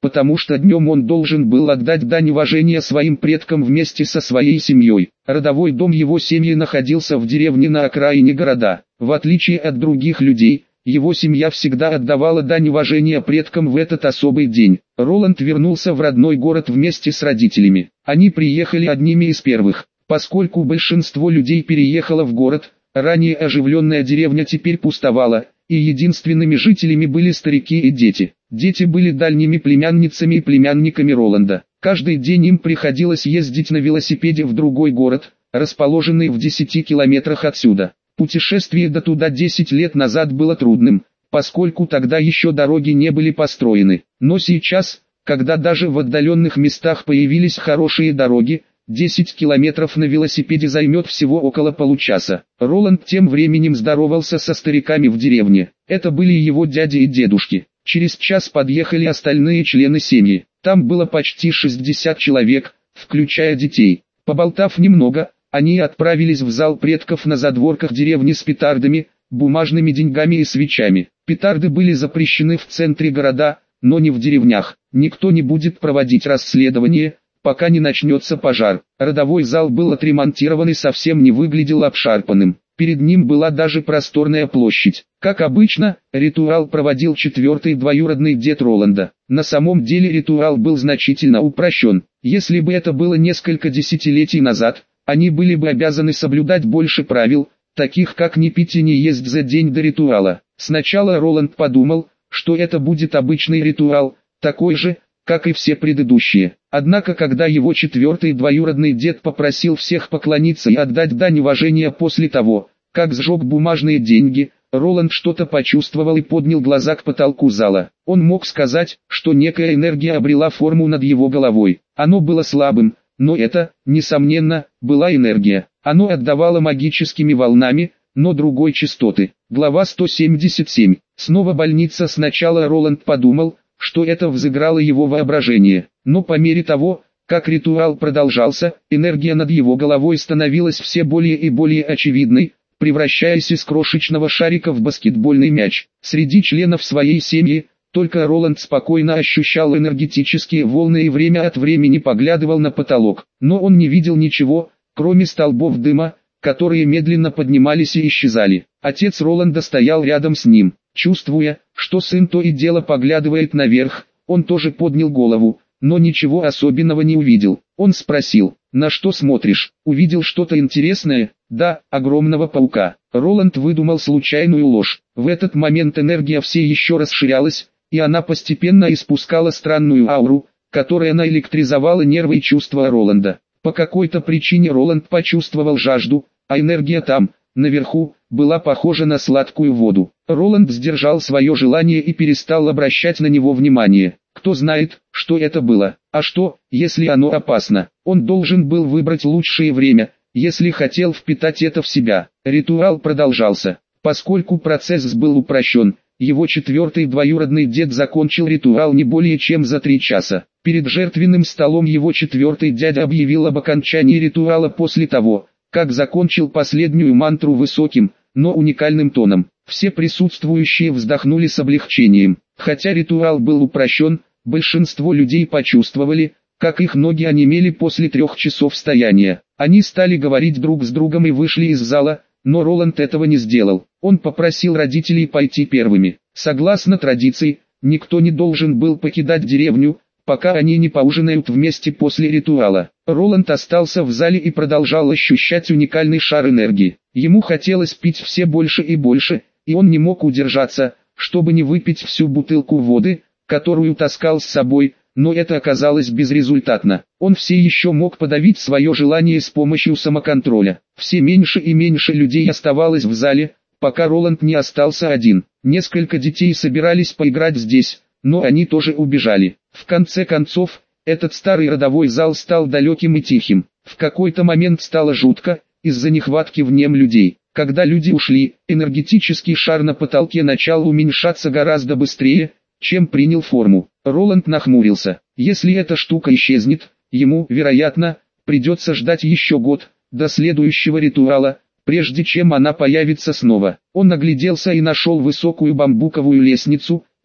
потому что днем он должен был отдать дань уважения своим предкам вместе со своей семьей. Родовой дом его семьи находился в деревне на окраине города. В отличие от других людей, его семья всегда отдавала дань уважения предкам в этот особый день. Роланд вернулся в родной город вместе с родителями. Они приехали одними из первых. Поскольку большинство людей переехало в город, ранее оживленная деревня теперь пустовала, и единственными жителями были старики и дети. Дети были дальними племянницами и племянниками Роланда. Каждый день им приходилось ездить на велосипеде в другой город, расположенный в десяти километрах отсюда. Путешествие до туда десять лет назад было трудным, поскольку тогда еще дороги не были построены. Но сейчас, когда даже в отдаленных местах появились хорошие дороги, десять километров на велосипеде займет всего около получаса. Роланд тем временем здоровался со стариками в деревне. Это были его дяди и дедушки. Через час подъехали остальные члены семьи. Там было почти шестьдесят человек, включая детей. Поболтав немного, они отправились в зал предков на задворках деревни с петардами, бумажными деньгами и свечами. Петарды были запрещены в центре города, но не в деревнях. Никто не будет проводить расследование, пока не начнется пожар. Родовой зал был отремонтирован и совсем не выглядел обшарпанным. Перед ним была даже просторная площадь. Как обычно, ритуал проводил четвертый двоюродный дед Роланда. На самом деле ритуал был значительно упрощен. Если бы это было несколько десятилетий назад, они были бы обязаны соблюдать больше правил, таких как не пить и не есть за день до ритуала. Сначала Роланд подумал, что это будет обычный ритуал, такой же, как и все предыдущие. Однако когда его четвертый двоюродный дед попросил всех поклониться и отдать дань уважения после того, как сжег бумажные деньги, Роланд что-то почувствовал и поднял глаза к потолку зала. Он мог сказать, что некая энергия обрела форму над его головой. Оно было слабым, но это, несомненно, была энергия. Оно отдавало магическими волнами, но другой частоты. Глава сто семьдесят семь. Снова больница. Сначала Роланд подумал, что это взыграло его воображение, но по мере того, как ритуал продолжался, энергия над его головой становилась все более и более очевидной, превращаясь из крошечного шарика в баскетбольный мяч. Среди членов своей семьи, только Роланд спокойно ощущал энергетические волны и время от времени поглядывал на потолок, но он не видел ничего, кроме столбов дыма, которые медленно поднимались и исчезали. Отец Роланда стоял рядом с ним. Чувствуя, что сын то и дело поглядывает наверх, он тоже поднял голову, но ничего особенного не увидел. Он спросил: «На что смотришь? Увидел что-то интересное?» «Да, огромного паука». Роланд выдумал случайную ложь. В этот момент энергия все еще расширялась, и она постепенно испускала странную ауру, которая наэлектризовала нервы и чувства Роланда. По какой-то причине Роланд почувствовал жажду, а энергия там, наверху, была похожа на сладкую воду. Роланд сдержал свое желание и перестал обращать на него внимание. Кто знает, что это было, а что, если оно опасно. Он должен был выбрать лучшее время, если хотел впитать это в себя. Ритуал продолжался. Поскольку процесс был упрощен, его четвертый двоюродный дед закончил ритуал не более чем за три часа. Перед жертвенным столом его четвертый дядя объявил об окончании ритуала после того, как закончил последнюю мантру высоким, но уникальным тоном. Все присутствующие вздохнули с облегчением. Хотя ритуал был упрощен, большинство людей почувствовали, как их ноги онемели после трех часов стояния. Они стали говорить друг с другом и вышли из зала, но Роланд этого не сделал. Он попросил родителей пойти первыми. Согласно традиции, никто не должен был покидать деревню, пока они не поужинают вместе после ритуала. Роланд остался в зале и продолжал ощущать уникальный шар энергии. Ему хотелось пить все больше и больше, и он не мог удержаться, чтобы не выпить всю бутылку воды, которую таскал с собой, но это оказалось безрезультатно. Он все еще мог подавить свое желание с помощью самоконтроля. Все меньше и меньше людей оставалось в зале, пока Роланд не остался один. Несколько детей собирались поиграть здесь, но они тоже убежали. В конце концов, этот старый родовой зал стал далеким и тихим. В какой-то момент стало жутко, из-за нехватки в нем людей. Когда люди ушли, энергетический шар на потолке начал уменьшаться гораздо быстрее, чем принял форму. Роланд нахмурился. Если эта штука исчезнет, ему, вероятно, придется ждать еще год, до следующего ритуала, прежде чем она появится снова. Он огляделся и нашел высокую бамбуковую лестницу,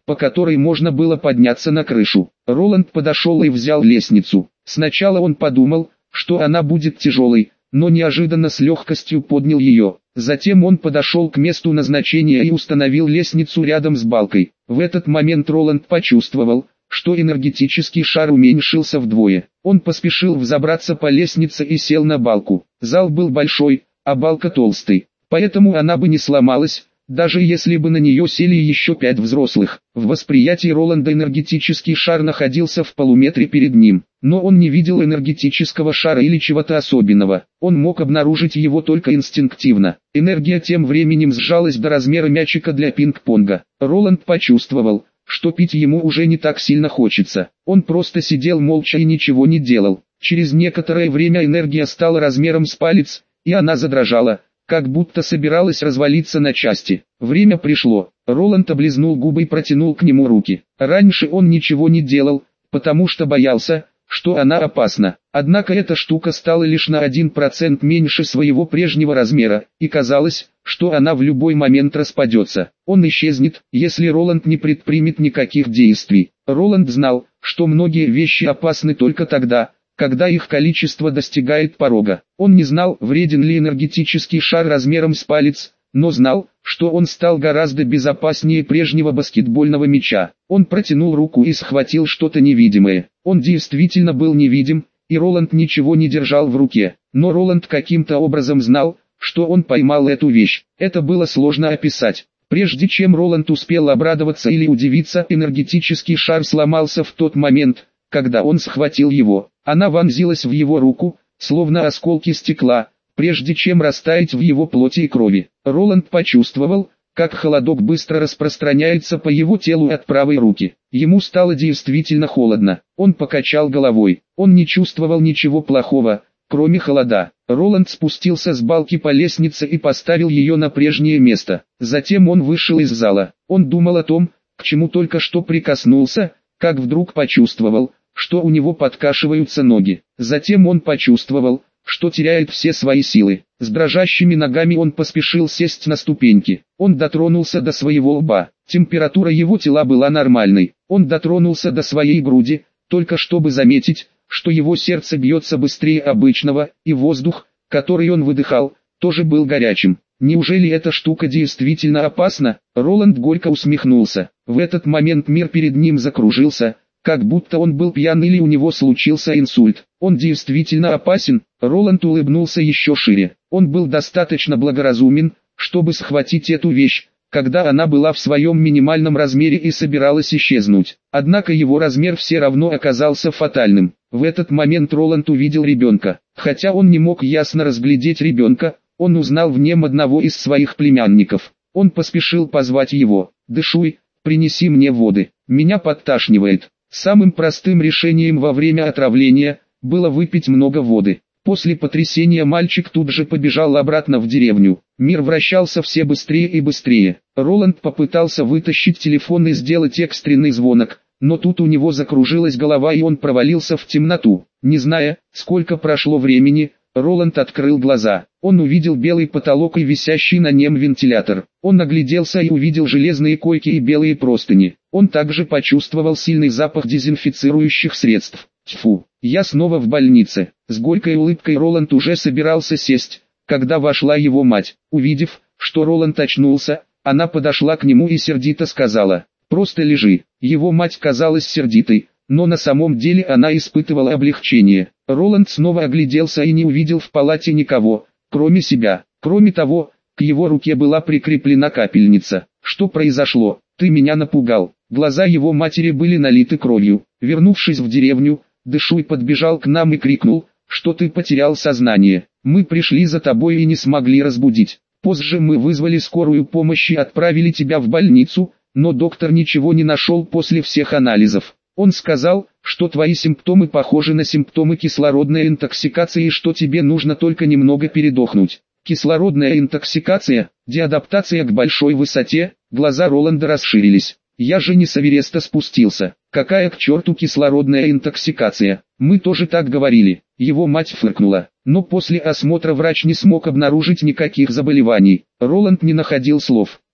по которой можно было подняться на крышу. Роланд подошел и взял лестницу. Сначала он подумал, что она будет тяжелой, но неожиданно с легкостью поднял ее. Затем он подошел к месту назначения и установил лестницу рядом с балкой. В этот момент Роланд почувствовал, что энергетический шар уменьшился вдвое. Он поспешил взобраться по лестнице и сел на балку. Зал был большой, а балка толстой, поэтому она бы не сломалась, даже если бы на нее сели еще пять взрослых. В восприятии Роланда энергетический шар находился в полуметре перед ним, но он не видел энергетического шара или чего-то особенного. Он мог обнаружить его только инстинктивно. Энергия тем временем сжалась до размера мячика для пинг-понга. Роланд почувствовал, что пить ему уже не так сильно хочется. Он просто сидел молча и ничего не делал. Через некоторое время энергия стала размером с палец, и она задрожала, как будто собиралась развалиться на части. Время пришло. Роланд облизнул губы и протянул к нему руки. Раньше он ничего не делал, потому что боялся, что она опасна. Однако эта штука стала лишь на один процент меньше своего прежнего размера, и казалось, что она в любой момент распадется. Он исчезнет, если Роланд не предпримет никаких действий. Роланд знал, что многие вещи опасны только тогда, когда их количество достигает порога. Он не знал, вреден ли энергетический шар размером с палец, но знал, что он стал гораздо безопаснее прежнего баскетбольного мяча. Он протянул руку и схватил что-то невидимое. Он действительно был невидим, и Роланд ничего не держал в руке. Но Роланд каким-то образом знал, что он поймал эту вещь. Это было сложно описать. Прежде чем Роланд успел обрадоваться или удивиться, энергетический шар сломался в тот момент, когда он схватил его. Она вонзилась в его руку, словно осколки стекла, прежде чем растаять в его плоти и крови. Роланд почувствовал, как холодок быстро распространяется по его телу от правой руки. Ему стало действительно холодно. Он покачал головой. Он не чувствовал ничего плохого, кроме холода. Роланд спустился с балки по лестнице и поставил ее на прежнее место. Затем он вышел из зала. Он думал о том, к чему только что прикоснулся, как вдруг почувствовал, что у него подкашиваются ноги. Затем он почувствовал, что теряет все свои силы. С дрожащими ногами он поспешил сесть на ступеньки. Он дотронулся до своего лба. Температура его тела была нормальной. Он дотронулся до своей груди, только чтобы заметить, что его сердце бьется быстрее обычного, и воздух, который он выдыхал, тоже был горячим. Неужели эта штука действительно опасна? Роланд горько усмехнулся. В этот момент мир перед ним закружился, как будто он был пьян или у него случился инсульт. Он действительно опасен. Роланд улыбнулся еще шире. Он был достаточно благоразумен, чтобы схватить эту вещь, когда она была в своем минимальном размере и собиралась исчезнуть. Однако его размер все равно оказался фатальным. В этот момент Роланд увидел ребенка. Хотя он не мог ясно разглядеть ребенка, он узнал в нем одного из своих племянников. Он поспешил позвать его. «Дышуй, принеси мне воды, меня подташнивает». Самым простым решением во время отравления было выпить много воды. После потрясения мальчик тут же побежал обратно в деревню. Мир вращался все быстрее и быстрее. Роланд попытался вытащить телефон и сделать экстренный звонок, но тут у него закружилась голова и он провалился в темноту. Не зная, сколько прошло времени, Роланд открыл глаза. Он увидел белый потолок и висящий на нем вентилятор. Он огляделся и увидел железные койки и белые простыни. Он также почувствовал сильный запах дезинфицирующих средств. Тьфу, я снова в больнице. С горькой улыбкой Роланд уже собирался сесть, когда вошла его мать. Увидев, что Роланд очнулся, она подошла к нему и сердито сказала: «Просто лежи». Его мать казалась сердитой, но на самом деле она испытывала облегчение. Роланд снова огляделся и не увидел в палате никого, кроме себя. Кроме того, к его руке была прикреплена капельница. «Что произошло? Ты меня напугал». Глаза его матери были налиты кровью. Вернувшись в деревню, Дышуй подбежал к нам и крикнул, что ты потерял сознание. Мы пришли за тобой и не смогли разбудить. Позже мы вызвали скорую помощь и отправили тебя в больницу, но доктор ничего не нашел после всех анализов. Он сказал, что твои симптомы похожи на симптомы кислородной интоксикации и что тебе нужно только немного передохнуть. Кислородная интоксикация, деадаптация к большой высоте. Глаза Роланда расширились. Я же не с Эвереста спустился. Какая к черту кислородная интоксикация? Мы тоже так говорили. Его мать фыркнула. Но после осмотра врач не смог обнаружить никаких заболеваний. Роланд не находил слов.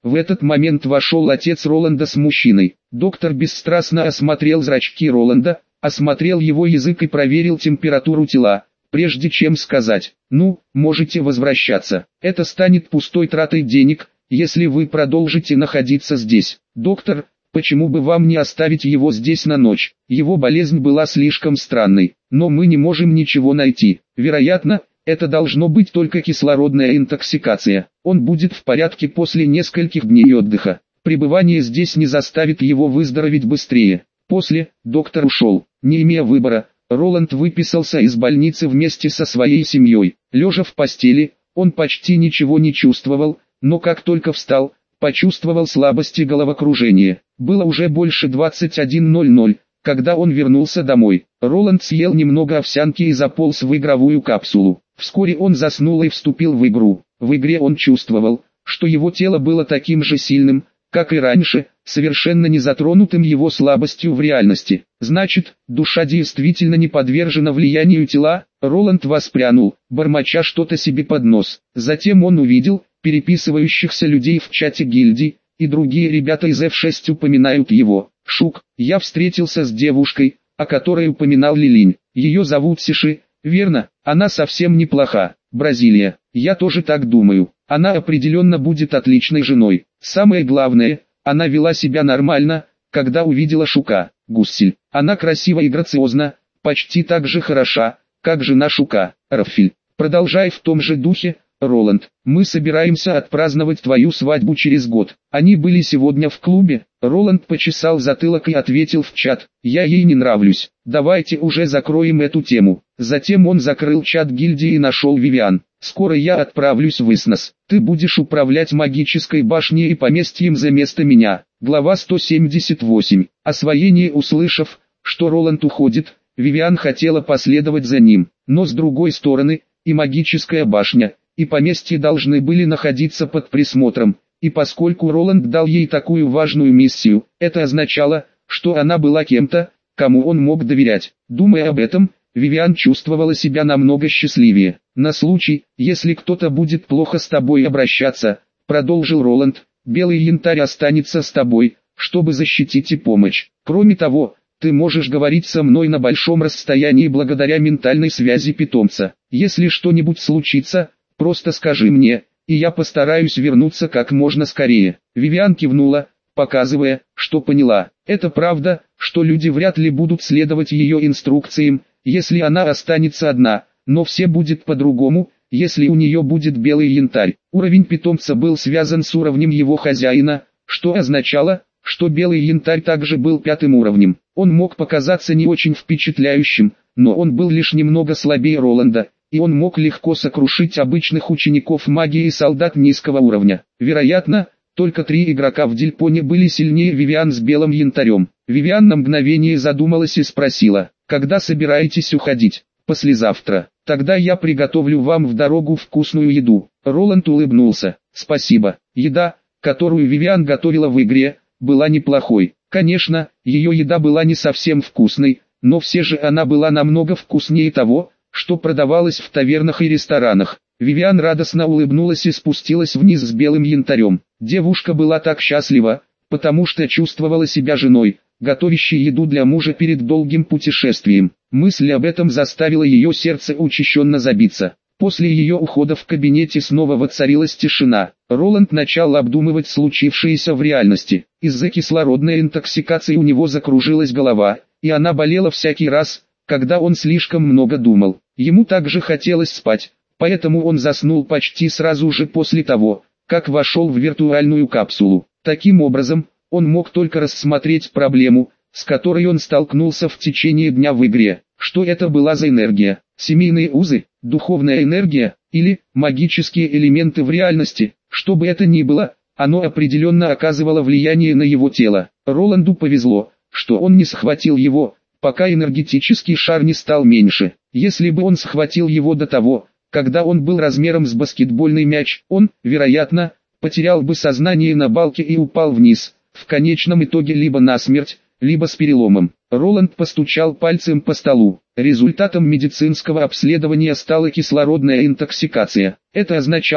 В этот момент вошел отец Роланда с мужчиной. Доктор бесстрастно осмотрел зрачки Роланда, осмотрел его язык и проверил температуру тела, прежде чем сказать: «Ну, можете возвращаться. Это станет пустой тратой денег, если вы продолжите находиться здесь. Доктор, почему бы вам не оставить его здесь на ночь? Его болезнь была слишком странной, но мы не можем ничего найти. Вероятно, это должно быть только кислородная интоксикация. Он будет в порядке после нескольких дней отдыха. Пребывание здесь не заставит его выздороветь быстрее». После, доктор ушел. Не имея выбора, Роланд выписался из больницы вместе со своей семьей. Лежа в постели, он почти ничего не чувствовал, но как только встал, почувствовал слабость и головокружение. Было уже больше двадцати одной ноль ноль, когда он вернулся домой. Роланд съел немного овсянки и заполз в игровую капсулу. Вскоре он заснул и вступил в игру. В игре он чувствовал, что его тело было таким же сильным, как и раньше, совершенно не затронутым его слабостью в реальности. Значит, душа действительно не подвержена влиянию тела. Роланд воспрянул, бормоча что-то себе под нос. Затем он увидел переписывающихся людей в чате гильдии, и другие ребята из эф шесть упоминают его. «Шук, я встретился с девушкой, о которой упоминал Лилинь. Ее зовут Сиши, верно? Она совсем неплоха. Бразилия. Я тоже так думаю. Она определенно будет отличной женой. Самое главное, она вела себя нормально, когда увидела Шука. Гуссель. Она красива и грациозна, почти так же хороша, как жена Шука. Раффель. Продолжай в том же духе, Роланд. Мы собираемся отпраздновать твою свадьбу через год. Они были сегодня в клубе. Роланд почесал затылок и ответил в чат: «Я ей не нравлюсь. Давайте уже закроем эту тему». Затем он закрыл чат гильдии и нашел Вивиан. «Скоро я отправлюсь в Иснос. Ты будешь управлять магической башней и поместьем за место меня». Глава сто семьдесят восемь. Освоение. Услышав, что Роланд уходит, Вивиан хотела последовать за ним. Но с другой стороны, и магическая башня, и поместье должны были находиться под присмотром. И поскольку Роланд дал ей такую важную миссию, это означало, что она была кем-то, кому он мог доверять. Думая об этом, Вивиан чувствовала себя намного счастливее. «На случай, если кто-то будет плохо с тобой обращаться», — продолжил Роланд, — «белый янтарь останется с тобой, чтобы защитить и помочь. Кроме того, ты можешь говорить со мной на большом расстоянии благодаря ментальной связи питомца. Если что-нибудь случится, просто скажи мне, и я постараюсь вернуться как можно скорее». Вивиан кивнула, показывая, что поняла. Это правда, что люди вряд ли будут следовать ее инструкциям, если она останется одна, но все будет по-другому, если у нее будет белый янтарь. Уровень питомца был связан с уровнем его хозяина, что означало, что белый янтарь также был пятым уровнем. Он мог показаться не очень впечатляющим, но он был лишь немного слабее Роланда, и он мог легко сокрушить обычных учеников магии и солдат низкого уровня. Вероятно, только три игрока в Дильпоне были сильнее Вивиан с белым янтарем. Вивиан на мгновение задумалась и спросила: «Когда собираетесь уходить?» «Послезавтра. Тогда я приготовлю вам в дорогу вкусную еду». Роланд улыбнулся. «Спасибо». Еда, которую Вивиан готовила в игре, была неплохой. Конечно, ее еда была не совсем вкусной, но все же она была намного вкуснее того, что продавалось в тавернах и ресторанах. Вивиан радостно улыбнулась и спустилась вниз с белым янтарем. Девушка была так счастлива, потому что чувствовала себя женой, готовящей еду для мужа перед долгим путешествием. Мысль об этом заставила ее сердце учащенно забиться. После ее ухода в кабинете снова воцарилась тишина. Роланд начал обдумывать случившееся в реальности. Из-за кислородной интоксикации у него закружилась голова, и она болела всякий раз, когда он слишком много думал. Ему также хотелось спать, поэтому он заснул почти сразу же после того, как вошел в виртуальную капсулу. Таким образом, он мог только рассмотреть проблему, с которой он столкнулся в течение дня в игре. Что это была за энергия? Семейные узы, духовная энергия, или магические элементы в реальности? Что бы это ни было, оно определенно оказывало влияние на его тело. Роланду повезло, что он не схватил его, пока энергетический шар не стал меньше. Если бы он схватил его до того, когда он был размером с баскетбольный мяч, он, вероятно, потерял бы сознание на балке и упал вниз, в конечном итоге либо насмерть, либо с переломом. Роланд постучал пальцем по столу. Результатом медицинского обследования стала кислородная интоксикация. Это означало,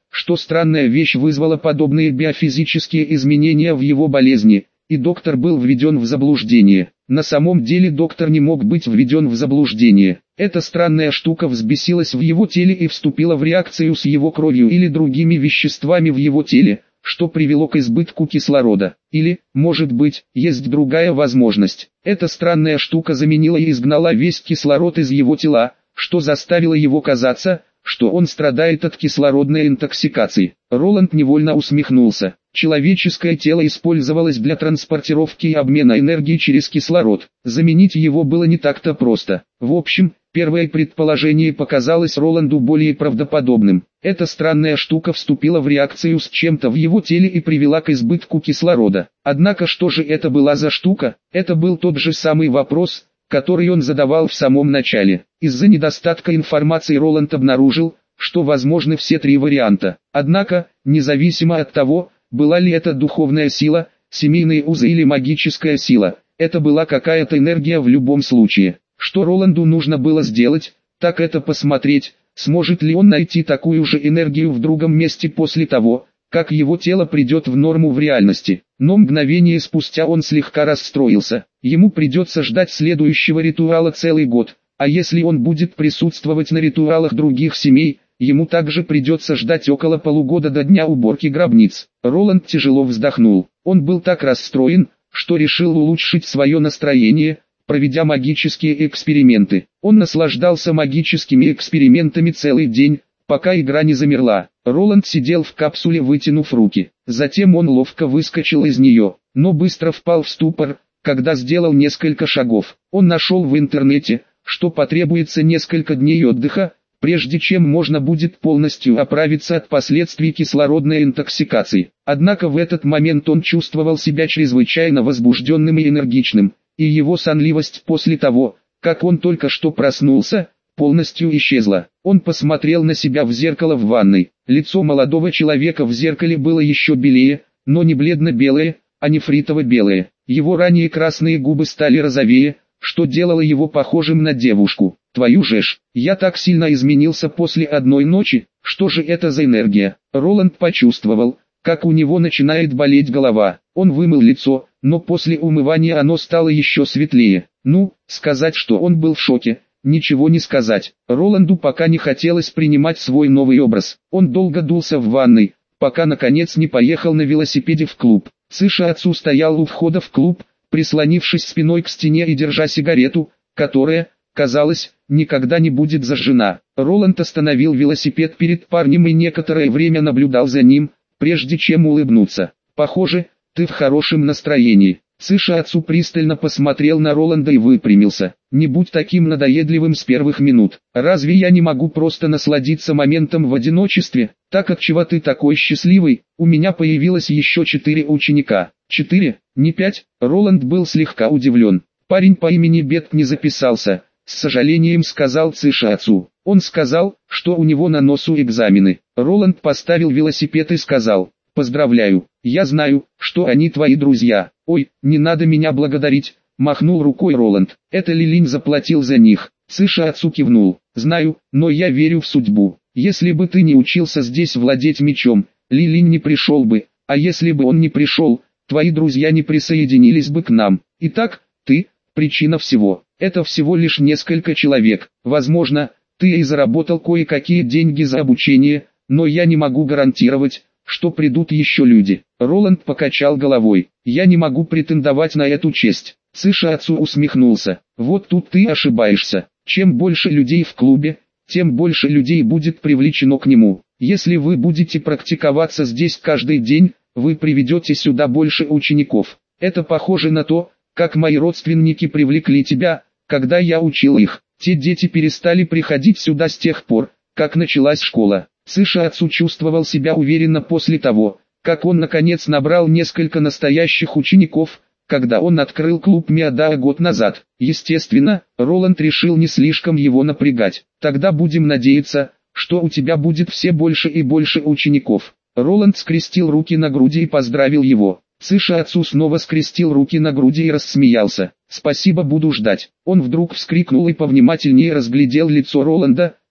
что странная вещь вызвала подобные биофизические изменения в его болезни, и доктор был введен в заблуждение. На самом деле доктор не мог быть введен в заблуждение. Эта странная штука взбесилась в его теле и вступила в реакцию с его кровью или другими веществами в его теле, что привело к избытку кислорода. Или, может быть, есть другая возможность. Эта странная штука заменила и изгнала весь кислород из его тела, что заставило его казаться, что он страдает от кислородной интоксикации. Роланд невольно усмехнулся. Человеческое тело использовалось для транспортировки и обмена энергии через кислород. Заменить его было не так-то просто. В общем, первое предположение показалось Роланду более правдоподобным. Эта странная штука вступила в реакцию с чем-то в его теле и привела к избытку кислорода. Однако что же это была за штука? Это был тот же самый вопрос, который он задавал в самом начале. Из-за недостатка информации Роланд обнаружил, что возможны все три варианта. Однако, независимо от того, была ли это духовная сила, семейные узы или магическая сила, это была какая-то энергия в любом случае. Что Роланду нужно было сделать, так это посмотреть, сможет ли он найти такую же энергию в другом месте после того, как его тело придет в норму в реальности. Но мгновение спустя он слегка расстроился. Ему придется ждать следующего ритуала целый год, а если он будет присутствовать на ритуалах других семей, ему также придется ждать около полугода до дня уборки гробниц. Роланд тяжело вздохнул. Он был так расстроен, что решил улучшить свое настроение, проведя магические эксперименты. Он наслаждался магическими экспериментами целый день, пока игра не замерла. Роланд сидел в капсуле, вытянув руки. Затем он ловко выскочил из нее, но быстро впал в ступор, когда сделал несколько шагов. Он нашел в интернете, что потребуется несколько дней отдыха, прежде чем можно будет полностью оправиться от последствий кислородной интоксикации. Однако в этот момент он чувствовал себя чрезвычайно возбужденным и энергичным, и его сонливость после того, как он только что проснулся, полностью исчезла. Он посмотрел на себя в зеркало в ванной. Лицо молодого человека в зеркале было еще белее, но не бледно-белое, а нефритово-белое. Его ранее красные губы стали розовее, что делало его похожим на девушку. Твою же ж, я так сильно изменился после одной ночи, что же это за энергия? Роланд почувствовал, как у него начинает болеть голова. Он вымыл лицо, но после умывания оно стало еще светлее. Ну, сказать, что он был в шоке, ничего не сказать. Роланду пока не хотелось принимать свой новый образ. Он долго дулся в ванной, пока наконец не поехал на велосипеде в клуб. Сыша отцу стоял у входа в клуб, прислонившись спиной к стене и держа сигарету, которая, казалось, никогда не будет зажжена. Роланд остановил велосипед перед парнем и некоторое время наблюдал за ним, прежде чем улыбнуться. «Похоже, ты в хорошем настроении». Сыша отцу пристально посмотрел на Роланда и выпрямился. «Не будь таким надоедливым с первых минут. Разве я не могу просто насладиться моментом в одиночестве? Так отчего ты такой счастливый? У меня появилось еще четыре ученика». «Четыре? Не пять?» Роланд был слегка удивлен. Парень по имени Бет не записался, с сожалением сказал Сыша отцу. Он сказал, что у него на носу экзамены. Роланд поставил велосипед и сказал: «Поздравляю, я знаю, что они твои друзья». «Ой, не надо меня благодарить», — махнул рукой Роланд. «Это Лилинь заплатил за них». Сыша отцу кивнул. «Знаю, но я верю в судьбу. Если бы ты не учился здесь владеть мечом, Лилинь не пришел бы, а если бы он не пришел, твои друзья не присоединились бы к нам. Итак, ты — причина всего. Это всего лишь несколько человек. Возможно, ты и заработал кое-какие деньги за обучение, но я не могу гарантировать, что придут еще люди». Роланд покачал головой. «Я не могу претендовать на эту честь». Сыша отцу усмехнулся. «Вот тут ты ошибаешься. Чем больше людей в клубе, тем больше людей будет привлечено к нему. Если вы будете практиковаться здесь каждый день, вы приведете сюда больше учеников. Это похоже на то, как мои родственники привлекли тебя, когда я учил их. Те дети перестали приходить сюда с тех пор, как началась школа». Сыша отцу чувствовал себя уверенно после того, как он наконец набрал несколько настоящих учеников, когда он открыл клуб Миадаа год назад. Естественно, Роланд решил не слишком его напрягать. «Тогда будем надеяться, что у тебя будет все больше и больше учеников». Роланд скрестил руки на груди и поздравил его. Сыша отцу снова скрестил руки на груди и рассмеялся. «Спасибо, буду ждать». Он вдруг вскрикнул и повнимательнее разглядел лицо Роланда,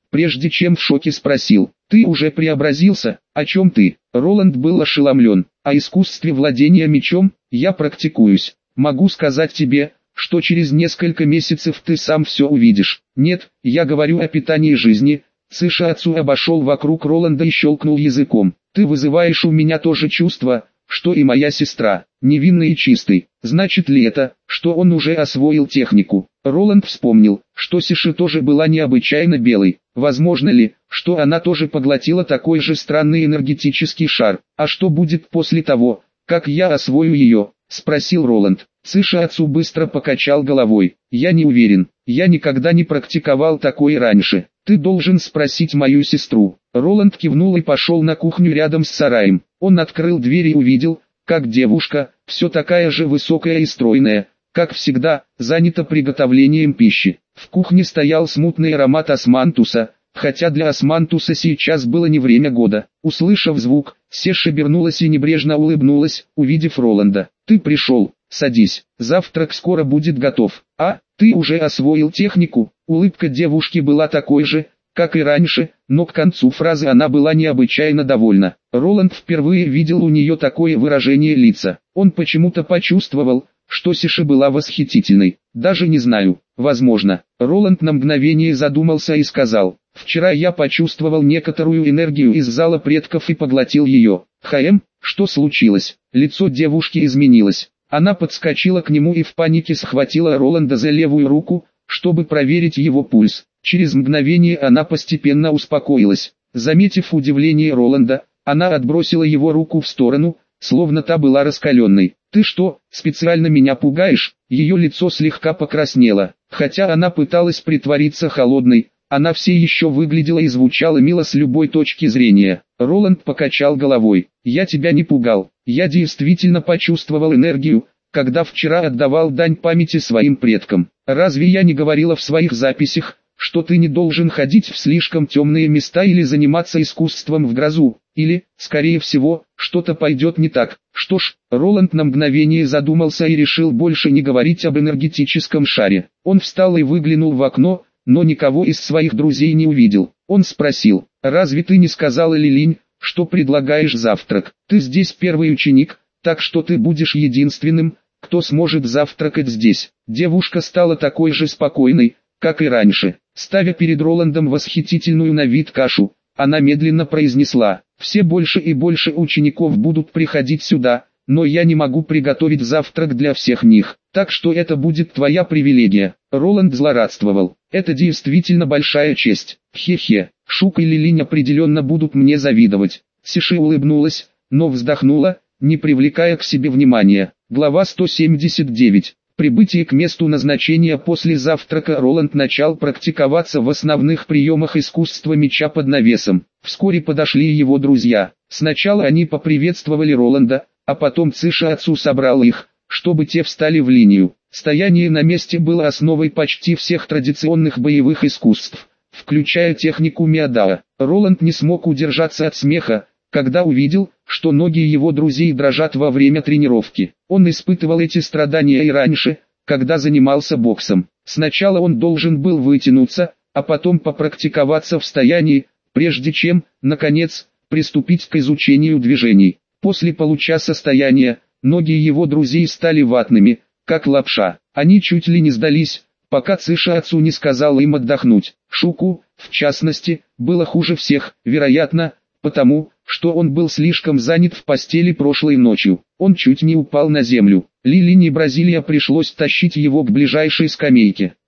прежде чем в шоке спросил: «Ты уже преобразился? О чем ты?» Роланд был ошеломлен. «О искусстве владения мечом я практикуюсь. Могу сказать тебе, что через несколько месяцев ты сам все увидишь». «Нет, я говорю о питании жизни». Цишиацу обошел вокруг Роланда и щелкнул языком. «Ты вызываешь у меня то же чувство, что и моя сестра, невинный и чистый. Значит ли это, что он уже освоил технику?» Роланд вспомнил, что Сиши тоже была необычайно белой. Возможно ли, что она тоже поглотила такой же странный энергетический шар? «А что будет после того, как я освою ее?» — спросил Роланд. Цишиацу быстро покачал головой. «Я не уверен, я никогда не практиковал такое раньше. Ты должен спросить мою сестру». Роланд кивнул и пошел на кухню рядом с сараем. Он открыл дверь и увидел, как девушка, все такая же высокая и стройная, как всегда, занята приготовлением пищи. В кухне стоял смутный аромат османтуса, хотя для османтуса сейчас было не время года. Услышав звук, Сеш обернулась и небрежно улыбнулась, увидев Роланда. «Ты пришел, садись, завтрак скоро будет готов». «А, ты уже освоил технику?» Улыбка девушки была такой же, как и раньше, но к концу фразы она была необычайно довольна. Роланд впервые видел у нее такое выражение лица. Он почему-то почувствовал, что Сиши была восхитительной. «Даже не знаю, возможно». Роланд на мгновение задумался и сказал: «Вчера я почувствовал некоторую энергию из зала предков и поглотил ее». «Хаэм, что случилось?» Лицо девушки изменилось. Она подскочила к нему и в панике схватила Роланда за левую руку, чтобы проверить его пульс. Через мгновение она постепенно успокоилась. Заметив удивление Роланда, она отбросила его руку в сторону, словно та была раскаленной. «Ты что, специально меня пугаешь?» Ее лицо слегка покраснело. Хотя она пыталась притвориться холодной, она все еще выглядела и звучала мило с любой точки зрения. Роланд покачал головой. «Я тебя не пугал. Я действительно почувствовал энергию, когда вчера отдавал дань памяти своим предкам. Разве я не говорила в своих записях, что ты не должен ходить в слишком темные места или заниматься искусством в грозу? Или, скорее всего, что-то пойдет не так». Что ж, Роланд на мгновение задумался и решил больше не говорить об энергетическом шаре. Он встал и выглянул в окно, но никого из своих друзей не увидел. Он спросил: «Разве ты не сказала Лилинь, что предлагаешь завтрак? Ты здесь первый ученик, так что ты будешь единственным, кто сможет завтракать здесь». Девушка стала такой же спокойной, как и раньше. Ставя перед Роландом восхитительную на вид кашу, она медленно произнесла: «Все больше и больше учеников будут приходить сюда, но я не могу приготовить завтрак для всех них, так что это будет твоя привилегия». Роланд злорадствовал. «Это действительно большая честь. Хе-хе, Шук и Лилинь определенно будут мне завидовать». Сиши улыбнулась, но вздохнула, не привлекая к себе внимания. Глава сто семьдесят девять. Прибытие к месту назначения. После завтрака Роланд начал практиковаться в основных приемах искусства меча под навесом. Вскоре подошли его друзья. Сначала они поприветствовали Роланда, а потом Цишиацу собрал их, чтобы те встали в линию. Стояние на месте было основой почти всех традиционных боевых искусств, включая технику Миадао. Роланд не смог удержаться от смеха, когда увидел, что ноги его друзей дрожат во время тренировки. Он испытывал эти страдания и раньше, когда занимался боксом. Сначала он должен был вытянуться, а потом попрактиковаться в стоянии, прежде чем, наконец, приступить к изучению движений. После получаса стояния, ноги его друзей стали ватными, как лапша. Они чуть ли не сдались, пока Цишиацу не сказал им отдохнуть. Шуку, в частности, было хуже всех, вероятно, потому, что он был слишком занят в постели прошлой ночью. Он чуть не упал на землю. Лилинь и Бразилия пришлось тащить его к ближайшей скамейке.